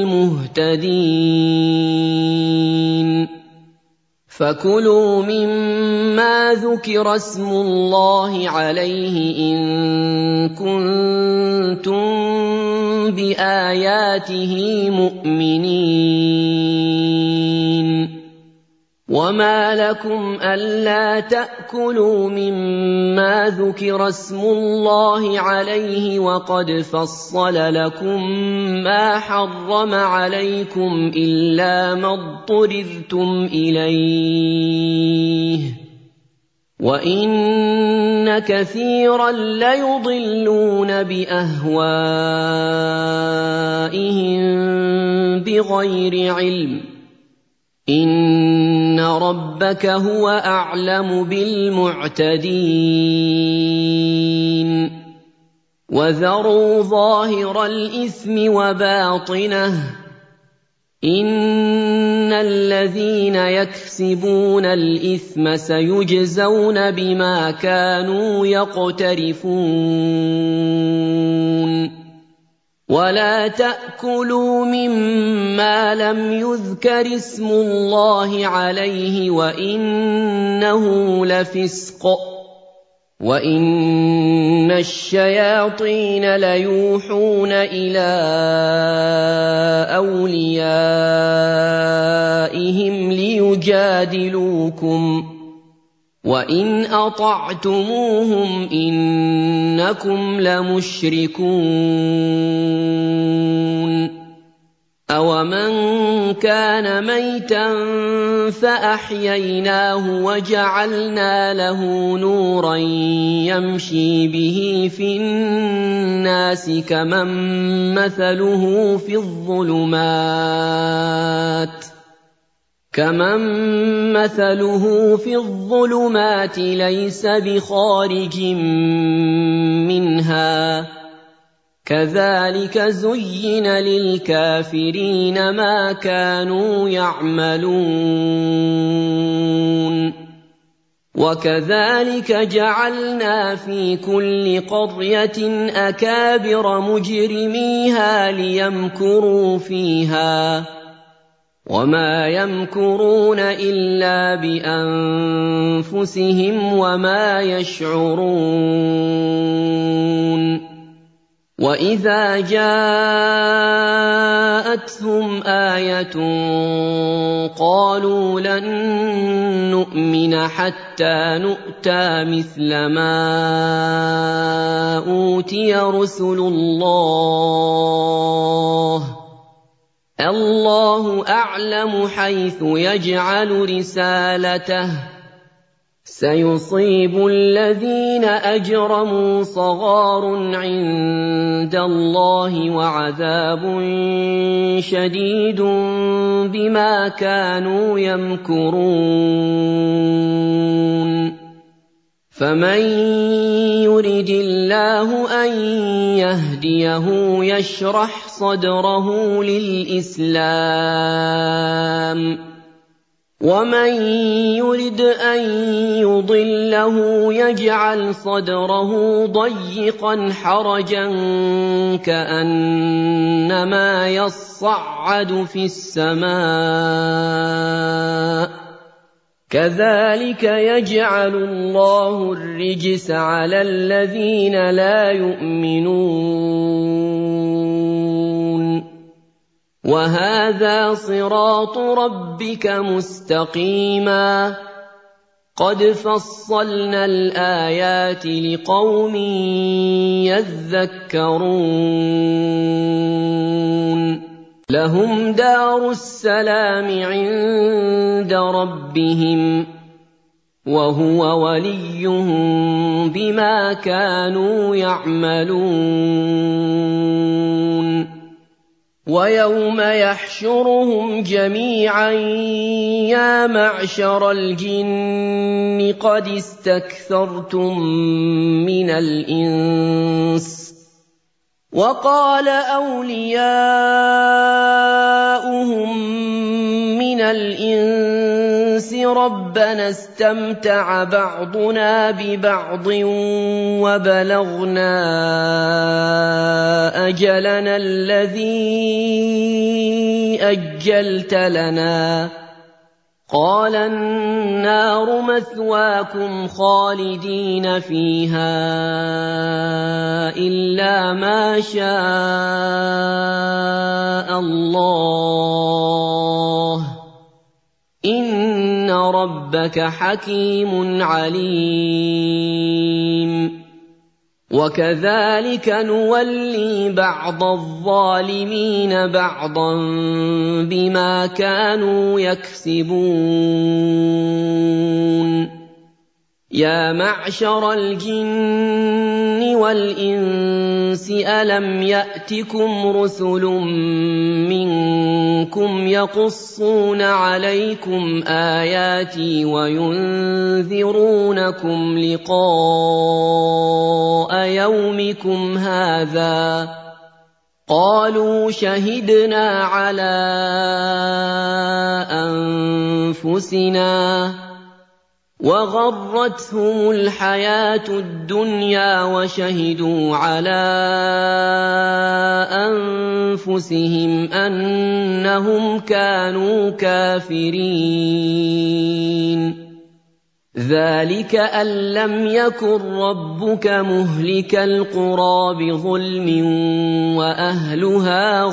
بالمهتدين فكلوا مما ذكر اسم الله عليه إن كنتم بآياته مؤمنين وما لكم ألا تأكلوا مما ذكر اسم الله عليه وقد فصل لكم ما حرم عليكم إلا ما اضطررتم إليه وإن كثيرا ليضلون بأهوائهم بغير علم إن ربك هو أعلم بالمعتدين وذروا ظاهر الإثم وباطنه إن الذين يكسبون الإثم سيجزون بما كانوا يقترفون ولا تأكلوا مما لم يذكر اسم الله عليه وإنه لفسق وإن الشياطين ليوحون إلى أوليائهم ليجادلوكم وإن أطعتموهم إنكم لمشركون أومن كان ميتا فأحييناه وجعلنا له نورا يمشي به في الناس كمن مثله في الظلمات ليس بخارج منها كذلك زين للكافرين ما كانوا يعملون وكذلك جعلنا في كل قرية أكابر مجرميها ليمكروا فيها وما يمكرون إلا بأنفسهم وما يشعرون وإذا جاءتهم آية قالوا لن نؤمن حتى نؤتى مثل ما أوتي رسل الله أعلم حيث يجعل رسالته سيصيب الذين أجرموا صغار عند الله وعذاب شديد بما كانوا يمكرون فمن يرد الله أن يهديه يشرح صدره للإسلام ومن يرد أن يضله يجعل صدره ضيقا حرجا كأنما يصعد في السماء كذلك يجعل الله الرجس على الذين لا يؤمنون وَهَٰذَا صِرَاطُ رَبِّكَ مُسْتَقِيمًا قَدْ فَصَّلْنَا الْآيَاتِ لِقَوْمٍ يَذَّكَّرُونَ لَهُمْ دَارُ السَّلَامِ عِندَ رَبِّهِمْ وَهُوَ وَلِيُّهُم بِمَا كَانُوا يَعْمَلُونَ وَيَوْمَ يَحْشُرُهُمْ جَمِيعًا يَا مَعْشَرَ الْجِنِّ قَدِ اسْتَكْثَرْتُم مِّنَ الْإِنسِ وَقَالَ أَوْلِيَاؤُهُم مِّنَ الْإِنسِ رَبَّنَا اسْتَمْتَعَ بَعْضُنَا بِبَعْضٍ وَبَلَغْنَا أَجَلَنَا الَّذِي أَجَّلْتَ لَنَا قَالَ النَّارُ مَثْوَاكُمْ خَالِدِينَ فِيهَا إِلَّا مَا شَاءَ اللَّهُ ۗ إِنَّ رَبَّكَ حَكِيمٌ عَلِيمٌ وَكَذَٰلِكَ نُوَلِّي بَعْضَ الظَّالِمِينَ بَعْضًا بِمَا كَانُوا يَكْسِبُونَ يَا مَعْشَرَ الْجِنِّ وَالْإِنسِ أَلَمْ يَأْتِكُمْ رُسُلٌ مِّنكُمْ يَقُصُّونَ عَلَيْكُمْ آيَاتِي وَيُنذِرُونَكُمْ لِقَاءَ يَوْمِكُمْ هَٰذَا ۚ قَالُوا شَهِدْنَا عَلَىٰ أَنفُسِنَا وَغَرَّتْهُمُ الْحَيَاةُ الدُّنْيَا وَشَهِدُوا عَلَىٰ أَنفُسِهِمْ أَنَّهُمْ كَانُوا كَافِرِينَ ذَٰلِكَ أَن لَّمْ يَكُن رَّبُّكَ مُهْلِكَ الْقُرَىٰ بِظُلْمٍ وَأَهْلُهَا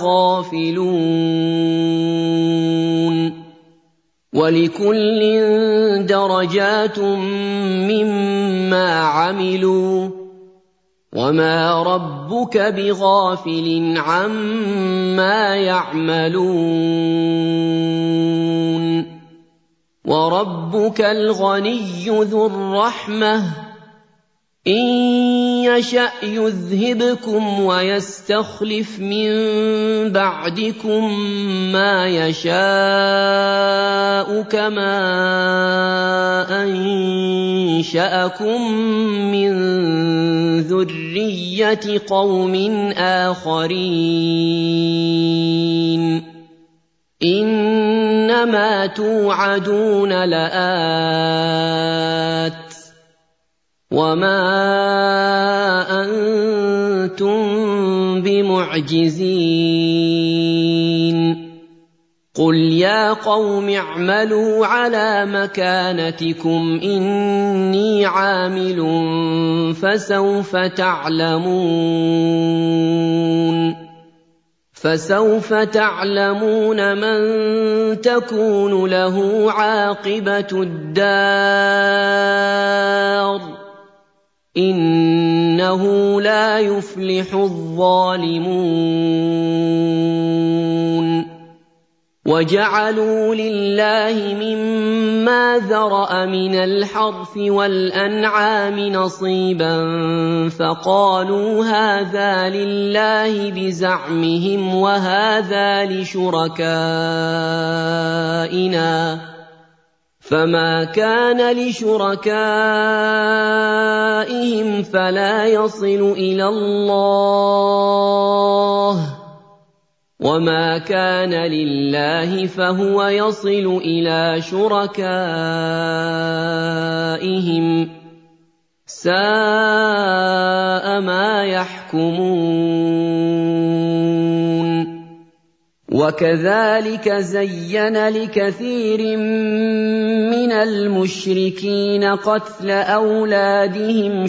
غَافِلُونَ وَلِكُلٍّ دَرَجَاتٌ مِّمَّا عَمِلُوا ۚ وَمَا رَبُّكَ بِغَافِلٍ عَمَّا يَعْمَلُونَ وَرَبُّكَ الْغَنِيُّ ذُو الرَّحْمَةِ ۚ إِن يَشَأْ يُذْهِبْكُمْ وَيَسْتَخْلِفْ مِن بَعْدِكُم مَّا يَشَاءُ كَمَا أَنشَأَكُم مِّن ذُرِّيَّةِ قَوْمٍ آخَرِينَ إِنَّمَا تُوعَدُونَ لَآتٍ ۖ وَمَا أَنتُم بِمُعْجِزِينَ قُلْ يَا قَوْمِ اعْمَلُوا عَلَىٰ مَكَانَتِكُمْ إِنِّي عَامِلٌ فَسَوْفَ تَعْلَمُونَ مَن تَكُونُ لَهُ عَاقِبَةُ الدَّارِ ۗ إِنَّهُ لَا يُفْلِحُ الظَّالِمُونَ وَجَعَلُوا لِلَّهِ مِمَّا ذَرَأَ مِنَ الْحَرْثِ وَالْأَنْعَامِ نَصِيبًا فَقَالُوا هَٰذَا لِلَّهِ بِزَعْمِهِمْ وَهَٰذَا لِشُرَكَائِنَا ۖ فَمَا كَانَ لِشُرَكَائِهِمْ فَلَا يَصِلُ إِلَى اللَّهِ ۖ وَمَا كَانَ لِلَّهِ فَهُوَ يَصِلُ إِلَىٰ شُرَكَائِهِمْ ۗ سَاءَ مَا يَحْكُمُونَ وَكَذَٰلِكَ زَيَّنَ لِكَثِيرٍ مِّنَ الْمُشْرِكِينَ قَتْلَ أَوْلَادِهِمْ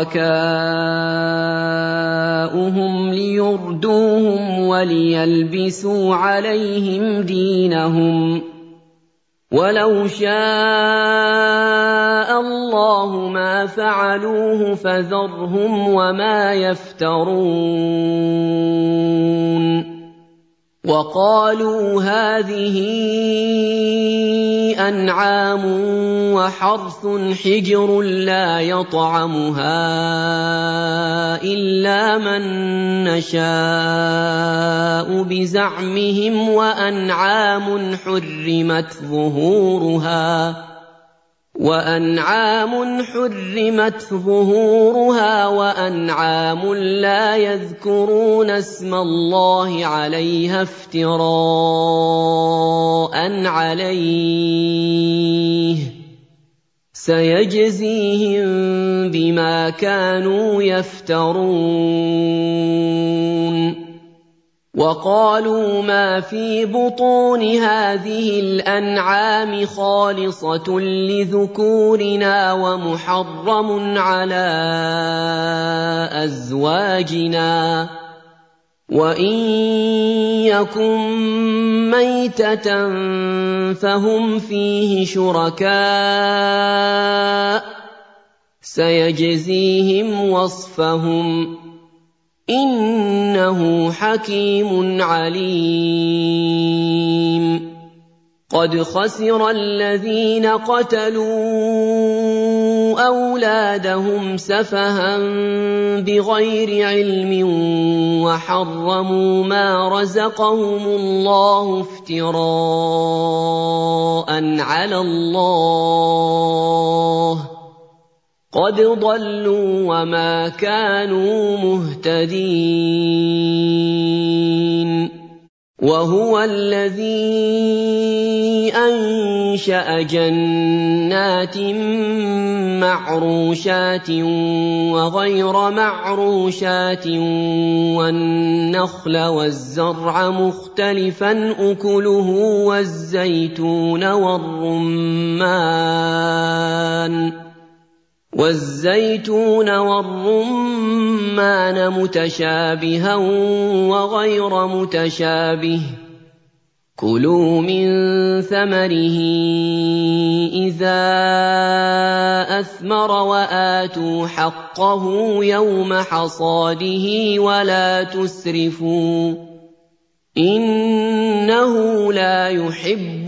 شُرَكَاؤُهُمْ لِيُرْدُوهُمْ وَلِيَلْبِسُوا عَلَيْهِمْ دِينَهُمْ ۖ وَلَوْ شَاءَ اللَّهُ مَا فَعَلُوهُ فَذَرْهُمْ وَمَا يَفْتَرُونَ وَقَالُوا هَٰذِهِ أَنْعَامٌ وَحَرْثٌ حِجْرٌ لَّا يَطْعَمُهَا إِلَّا مَن نَّشَاءُ بِزَعْمِهِمْ وَأَنْعَامٌ حُرِّمَتْ ظُهُورُهَا وَأَنْعَامٌ لَّا يَذْكُرُونَ اسْمَ اللَّهِ عَلَيْهَا افْتِرَاءً عَلَيْهِ ۚ سَيَجْزِيهِم بِمَا كَانُوا يَفْتَرُونَ وَقَالُوا مَا فِي بُطُونِ هَٰذِهِ الْأَنْعَامِ خَالِصَةٌ لِّذُكُورِنَا وَمُحَرَّمٌ عَلَىٰ أَزْوَاجِنَا ۖ وَإِن يَكُن مَّيْتَةً فَهُمْ فِيهِ شُرَكَاءُ ۚ سَيَجْزِيهِمْ وَصْفَهُمْ ۚ إِنَّهُ حَكِيمٌ عَلِيمٌ قَدْ خَسِرَ الَّذِينَ قَتَلُوا أَوْلَادَهُمْ سَفَهًا بِغَيْرِ عِلْمٍ وَحَرَّمُوا مَا رَزَقَهُمُ اللَّهُ افْتِرَاءً عَلَى اللَّهِ ۚ قَدْ ضَلُّوا وَمَا كَانُوا مُهْتَدِينَ وَهُوَ الَّذِي أَنشَأَ جَنَّاتٍ مَّعْرُوشَاتٍ وَغَيْرَ مَعْرُوشَاتٍ وَالنَّخْلَ وَالزَّرْعَ مُخْتَلِفًا أُكُلُهُ وَالزَّيْتُونَ وَالرُّمَّانَ مُتَشَابِهًا وَغَيْرَ مُتَشَابِهٍ ۚ كُلُوا مِن ثَمَرِهِ إِذَا أَثْمَرَ وَآتُوا حَقَّهُ يَوْمَ حَصَادِهِ وَلَا تُسْرِفُوا ۚ إِنَّهُ لَا يُحِبُّ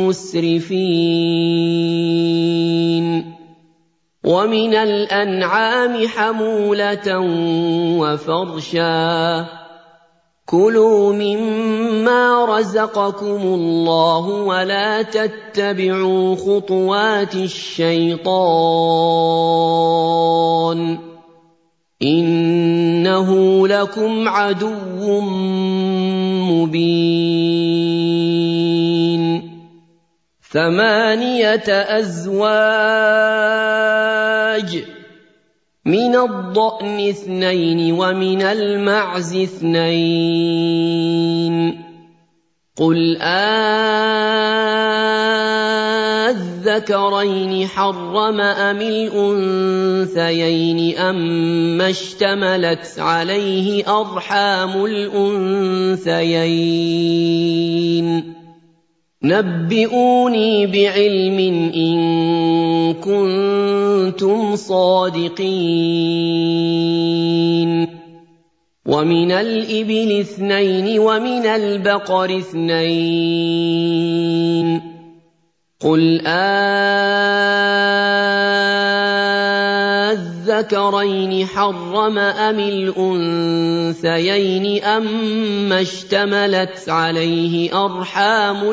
الْمُسْرِفِينَ وَمِنَ الْأَنْعَامِ حَمُولَةً وَفَرْشًا ۚ كُلُوا مِمَّا رَزَقَكُمُ اللَّهُ وَلَا تَتَّبِعُوا خُطُوَاتِ الشَّيْطَانِ ۚ إِنَّهُ لَكُمْ عَدُوٌّ مُّبِينٌ 8 أزواج من الضأن 2 ومن المعز 2 قل أَذَّكَرَيْنِ حَرَّمَ أَمِ الْأُنثَيَيْنِ أَمَّا اشْتَمَلَتْ عَلَيْهِ أَرْحَامُ الْأُنثَيَيْنِ نَبِّئُونِي بِعِلْمٍ إِن كُنتُمْ صَادِقِينَ وَمِنَ الْإِبِلِ 2 وَمِنَ الْبَقَرِ 2 قُلْ أَذَّكَرَيْنِ حَرَّمَ أَمِ الْأُنثَيَيْنِ أَمَّا اشْتَمَلَتْ عَلَيْهِ أَرْحَامُ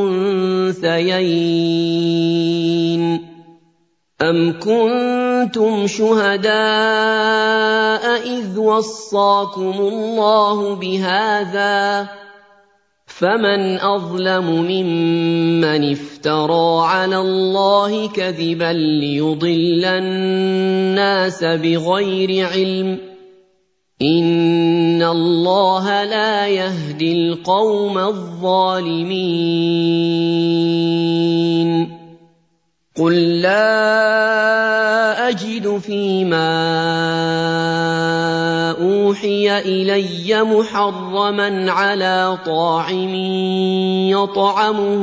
الْأُنثَيَيْنِ أَمْ كُنتُمْ شُهَدَاءَ إِذْ وَصَّاكُمُ اللَّهُ بِهَٰذَا ۚ فَمَنْ أَظْلَمُ مِمَّنِ افْتَرَىٰ عَلَى اللَّهِ كَذِبًا لِّيُضِلَّ النَّاسَ بِغَيْرِ عِلْمٍ ۗ إِنَّ اللَّهَ لَا يَهْدِي الْقَوْمَ الظَّالِمِينَ قُل لَّا أَجِدُ فِيمَا أُوحِيَ إِلَيَّ مُحَرَّمًا عَلَىٰ طَاعِمٍ يَطْعَمُهُ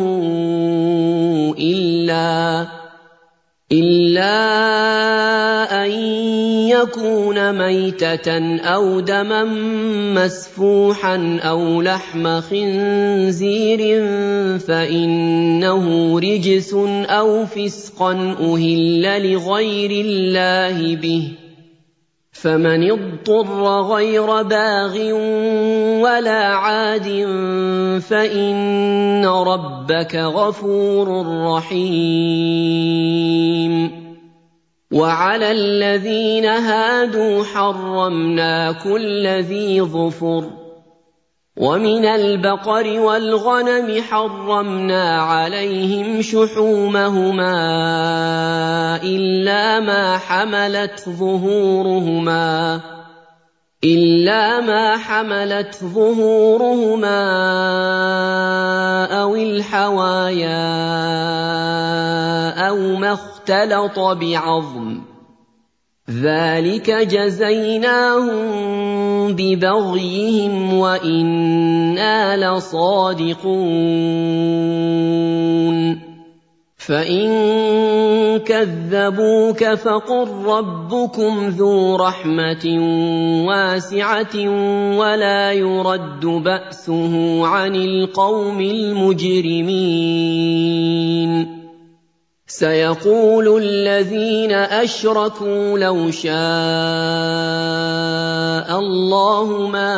إِلَّا أَن يَكُونَ مَيْتَةً أَوْ دَمًا مَّسْفُوحًا أَوْ لَحْمَ خِنزِيرٍ فَإِنَّهُ رِجْسٌ أَوْ فِسْقًا أُهِلَّ لِغَيْرِ اللَّهِ بِهِ ۚ فَمَنِ اضْطُرَّ غَيْرَ بَاغٍ وَلَا عَادٍ فَإِنَّ رَبَّكَ غَفُورٌ رَّحِيمٌ وَعَلَى الَّذِينَ هَادُوا حَرَّمْنَا كُلَّ ذِي ظُفُرٍ ۖ وَمِنَ الْبَقَرِ وَالْغَنَمِ حَرَّمْنَا عَلَيْهِمْ شُحُومَهُمَا إِلَّا مَا حَمَلَتْ ظُهُورُهُمَا أَوِ الْحَوَايَا أَوْ مَا اخْتَلَطَ بِعَظْمٍ ۚ ذَٰلِكَ جَزَيْنَاهُم بِبَغْيِهِمْ وَإِنَّا لَصَادِقُونَ فَإِن كَذَّبُوكَ فَقُل رَّبُّكُمْ ذُو رَحْمَةٍ وَاسِعَةٍ وَلَا يُرَدُّ بَأْسُهُ عَنِ الْقَوْمِ الْمُجْرِمِينَ سَيَقُولُ الَّذِينَ أَشْرَكُوا لَوْ شَاءَ اللَّهُ مَا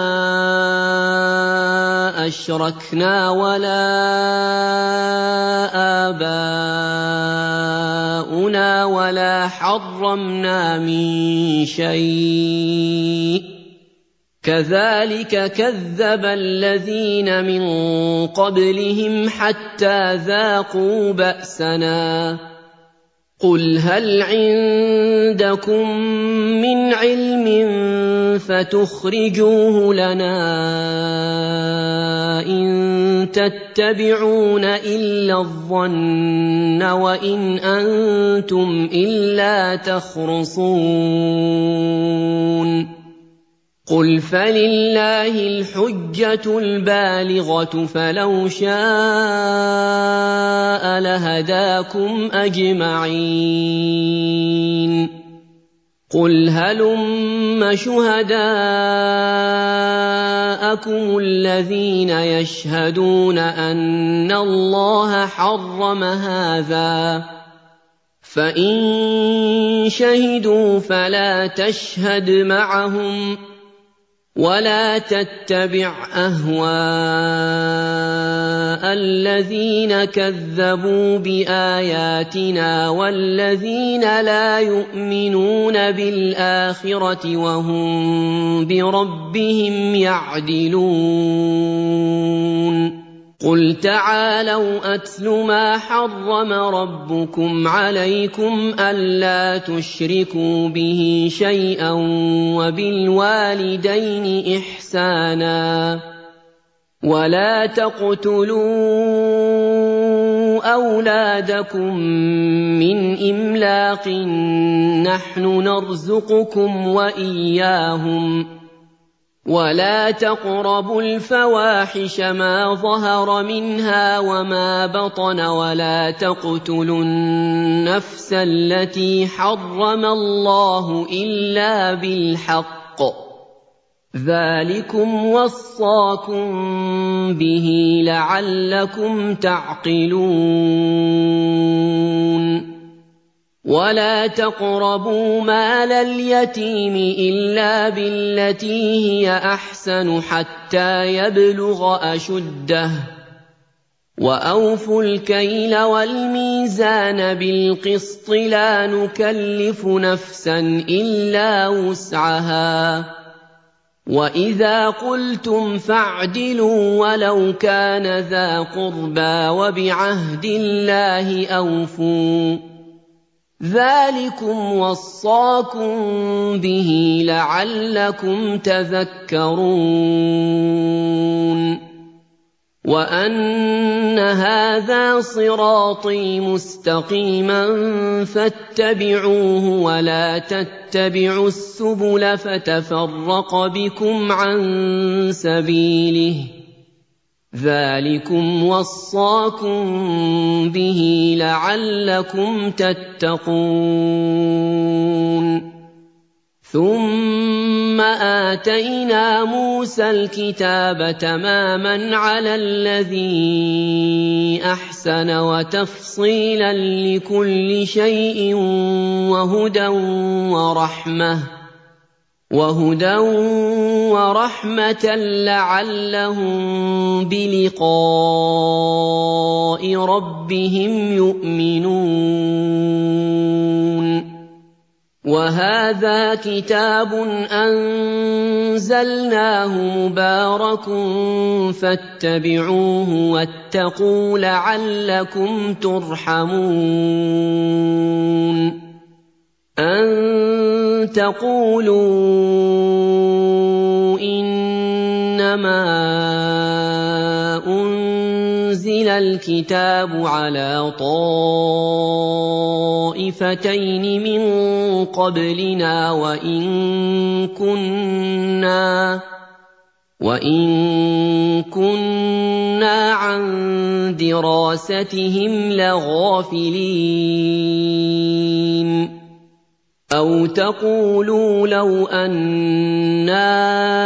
أَشْرَكْنَا وَلَا آبَاؤُنَا وَلَا حَرَّمْنَا مِن شَيْءٍ ۚ كَذَٰلِكَ كَذَّبَ الَّذِينَ مِن قَبْلِهِمْ حَتَّىٰ ذَاقُوا بَأْسَنَا ۗ قُلْ هَلْ عِندَكُم مِّنْ عِلْمٍ فَتُخْرِجُوهُ لَنَا ۖ إِن تَتَّبِعُونَ إِلَّا الظَّنَّ وَإِنْ أَنتُمْ إِلَّا تَخْرُصُونَ قُلْ فَلِلَّهِ الْحُجَّةُ الْبَالِغَةُ فَلَوْ شَاءَ لَهَدَاكُمْ أَجْمَعِينَ قُلْ هَلُمَّ شُهَدَاءَكُمُ الَّذِينَ يَشْهَدُونَ أَنَّ اللَّهَ حَرَّمَ هَٰذَا ۖ فَإِن شَهِدُوا فَلَا تَشْهَدْ مَعَهُمْ ۖ وَلَا تَتَّبِعْ أَهْوَاءَ الَّذِينَ كَذَّبُوا بِآيَاتِنَا وَالَّذِينَ لَا يُؤْمِنُونَ بِالْآخِرَةِ وَهُم بِرَبِّهِمْ يَعْدِلُونَ قُلْ تَعَالَوْا أَتْلُ مَا حَرَّمَ رَبُّكُمْ عَلَيْكُمْ أَلَّا تُشْرِكُوا بِهِ شَيْئًا وَبِالْوَالِدَيْنِ إِحْسَانًا ۖ وَلَا تَقْتُلُوا أَوْلَادَكُم مِّنْ إِمْلَاقٍ ۖ نَّحْنُ نَرْزُقُكُمْ وَإِيَّاهُمْ ۖ وَلَا تَقْرَبُوا الْفَوَاحِشَ مَا ظَهَرَ مِنْهَا وَمَا بَطَنَ وَلَا تَقْتُلُوا النَّفْسَ الَّتِي حَرَّمَ اللَّهُ إِلَّا بِالْحَقِّ ۚ ذَٰلِكُمْ وَصَّاكُم بِهِ لَعَلَّكُمْ تَعْقِلُونَ وَلَا تَقْرَبُوا مَالَ الْيَتِيمِ إِلَّا بِالَّتِي هِيَ أَحْسَنُ حَتَّىٰ يَبْلُغَ أَشُدَّهُ ۖ وَأَوْفُوا الْكَيْلَ وَالْمِيزَانَ بِالْقِسْطِ ۖ لَا نُكَلِّفُ نَفْسًا إِلَّا وُسْعَهَا ۖ وَإِذَا قُلْتُمْ فَاعْدِلُوا وَلَوْ كَانَ ذَا قُرْبَىٰ ۖ وَبِعَهْدِ اللَّهِ أَوْفُوا ۚ ذَٰلِكُمْ وَصَّاكُم بِهِ لَعَلَّكُمْ تَذَكَّرُونَ وَأَنَّ هَٰذَا صِرَاطِي مُسْتَقِيمًا فَاتَّبِعُوهُ وَلَا تَتَّبِعُوا السُّبُلَ فَتَفَرَّقَ بِكُمْ عَن سَبِيلِهِ ۚ ذَٰلِكُمْ وَصَّاكُم بِهِ لَعَلَّكُمْ تَتَّقُونَ ثُمَّ آتَيْنَا مُوسَى الْكِتَابَ تَمَامًا عَلَى الَّذِي أَحْسَنَ وَتَفْصِيلًا لِّكُلِّ شَيْءٍ وَهُدًى وَرَحْمَةً لَّعَلَّهُم بِلِقَاءِ رَبِّهِمْ يُؤْمِنُونَ وَهَٰذَا كِتَابٌ أَنزَلْنَاهُ مُبَارَكٌ فَاتَّبِعُوهُ وَاتَّقُوا لَعَلَّكُمْ تُرْحَمُونَ أَن تَقُولُوا إِنَّمَا أُنزِلَ الْكِتَابُ عَلَىٰ طَائِفَتَيْنِ مِن قَبْلِنَا وَإِن كُنَّا عَن دِرَاسَتِهِمْ لَغَافِلِينَ أَوْ تَقُولُوا لَوْ أَنَّا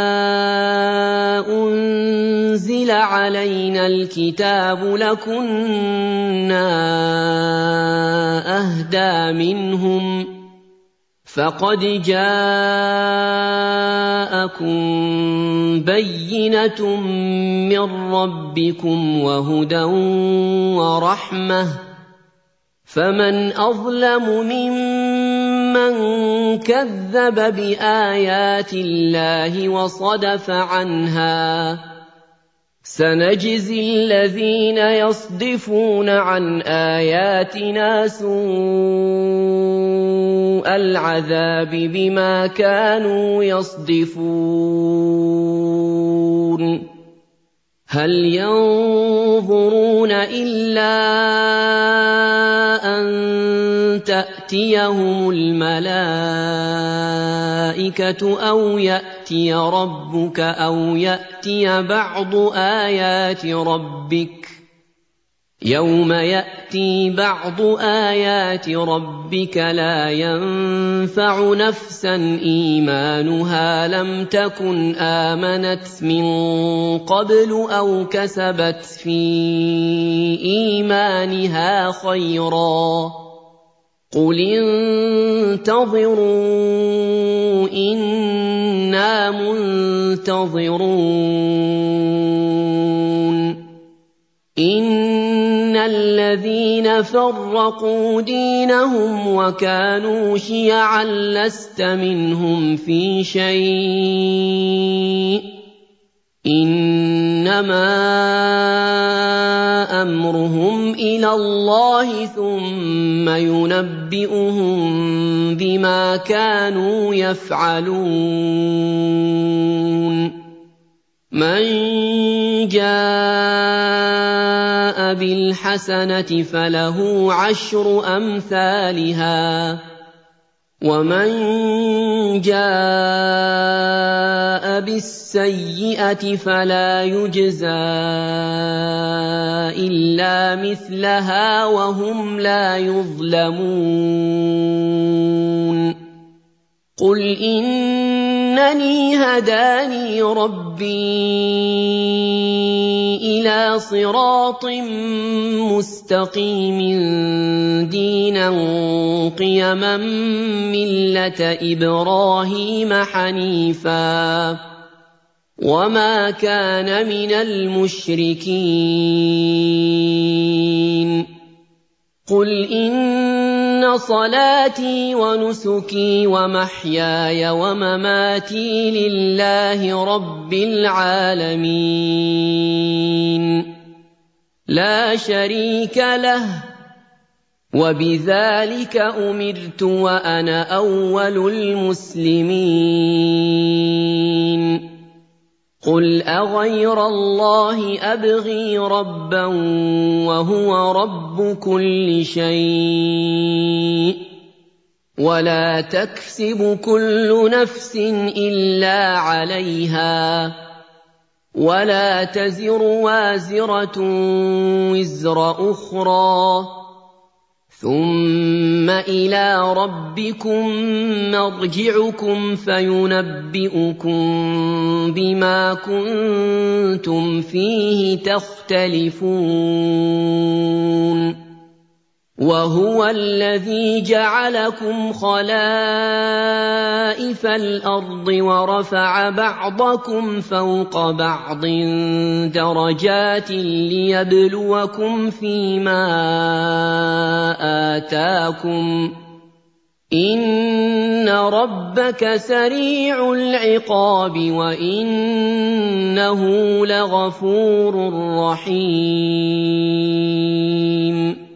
أُنزِلَ عَلَيْنَا الْكِتَابُ لَكُنَّا أَهْدَىٰ مِنْهُمْ ۚ فَقَدْ جَاءَكُم بَيِّنَةٌ مِّن رَّبِّكُمْ وَهُدًى وَرَحْمَةٌ ۚ فَمَنْ أَظْلَمُ مِمَّن كَذَّبَ بِآيَاتِ اللَّهِ وَصَدَفَ عَنْهَا ۗ سَنَجْزِي الَّذِينَ يَصْدِفُونَ عَنْ آيَاتِنَا سُوءَ الْعَذَابِ بِمَا كَانُوا يَصْدِفُونَ هَلْ يَنظُرُونَ إِلَّا أَن تَأْتِيَهُمُ الْمَلَائِكَةُ أَوْ يَأْتِيَ رَبُّكَ أَوْ يَأْتِيَ بَعْضُ آيَاتِ رَبِّكَ ۗ يَوْمَ يَأْتِي بَعْضُ آيَاتِ رَبِّكَ لَا يَنفَعُ نَفْسًا إِيمَانُهَا لَمْ تَكُنْ آمَنَتْ مِن قَبْلُ أَوْ كَسَبَتْ فِي إِيمَانِهَا خَيْرًا ۗ قُلِ انتَظِرُوا إِنَّا مُنتَظِرُونَ إِنَّ الَّذِينَ فَرَّقُوا دِينَهُمْ وَكَانُوا شِيَعًا لَّسْتَ مِنْهُمْ فِي شَيْءٍ ۚ إِنَّمَا أَمْرُهُمْ إِلَى اللَّهِ ثُمَّ يُنَبِّئُهُم بِمَا كَانُوا يَفْعَلُونَ مَن جَاءَ بِالْحَسَنَةِ فَلَهُ عَشْرُ أَمْثَالِهَا ۖ وَمَن جَاءَ بِالسَّيِّئَةِ فَلَا يُجْزَىٰ إِلَّا مِثْلَهَا وَهُمْ لَا يُظْلَمُونَ قُلْ إِنَّنِي هَدَانِي رَبِّي إِلَىٰ صِرَاطٍ مُّسْتَقِيمٍ دِينًا قِيَمًا مِّلَّةَ إِبْرَاهِيمَ حَنِيفًا ۖ وَمَا كَانَ مِنَ الْمُشْرِكِينَ قُلْ إِنَّ صَلَاتِي وَنُسُكِي وَمَحْيَايَ وَمَمَاتِي لِلَّهِ رَبِّ الْعَالَمِينَ لَا شَرِيكَ لَهُ ۖ وَبِذَٰلِكَ أُمِرْتُ وَأَنَا أَوَّلُ الْمُسْلِمِينَ قُلْ أَغَيْرَ اللَّهِ أَبْغِي رَبًّا وَهُوَ رَبُّ كُلِّ شَيْءٍ وَلَا تَكْسِبُ كُلُّ نَفْسٍ إِلَّا عَلَيْهَا وَلَا تَزِرُ وَازِرَةٌ وِزْرَ أُخْرَىٰ ثُمَّ إِلَىٰ رَبِّكُم مَّرْجِعُكُمْ فَيُنَبِّئُكُم بِمَا كُنتُمْ فِيهِ تَخْتَلِفُونَ وَهُوَ الَّذِي جَعَلَكُمْ خَلَائِفَ الْأَرْضِ وَرَفَعَ بَعْضَكُمْ فَوْقَ بَعْضٍ دَرَجَاتٍ لِّيَبْلُوَكُمْ فِيمَا آتَاكُمْ ۗ إِنَّ رَبَّكَ سَرِيعُ الْعِقَابِ وَإِنَّهُ لَغَفُورٌ رَّحِيمٌ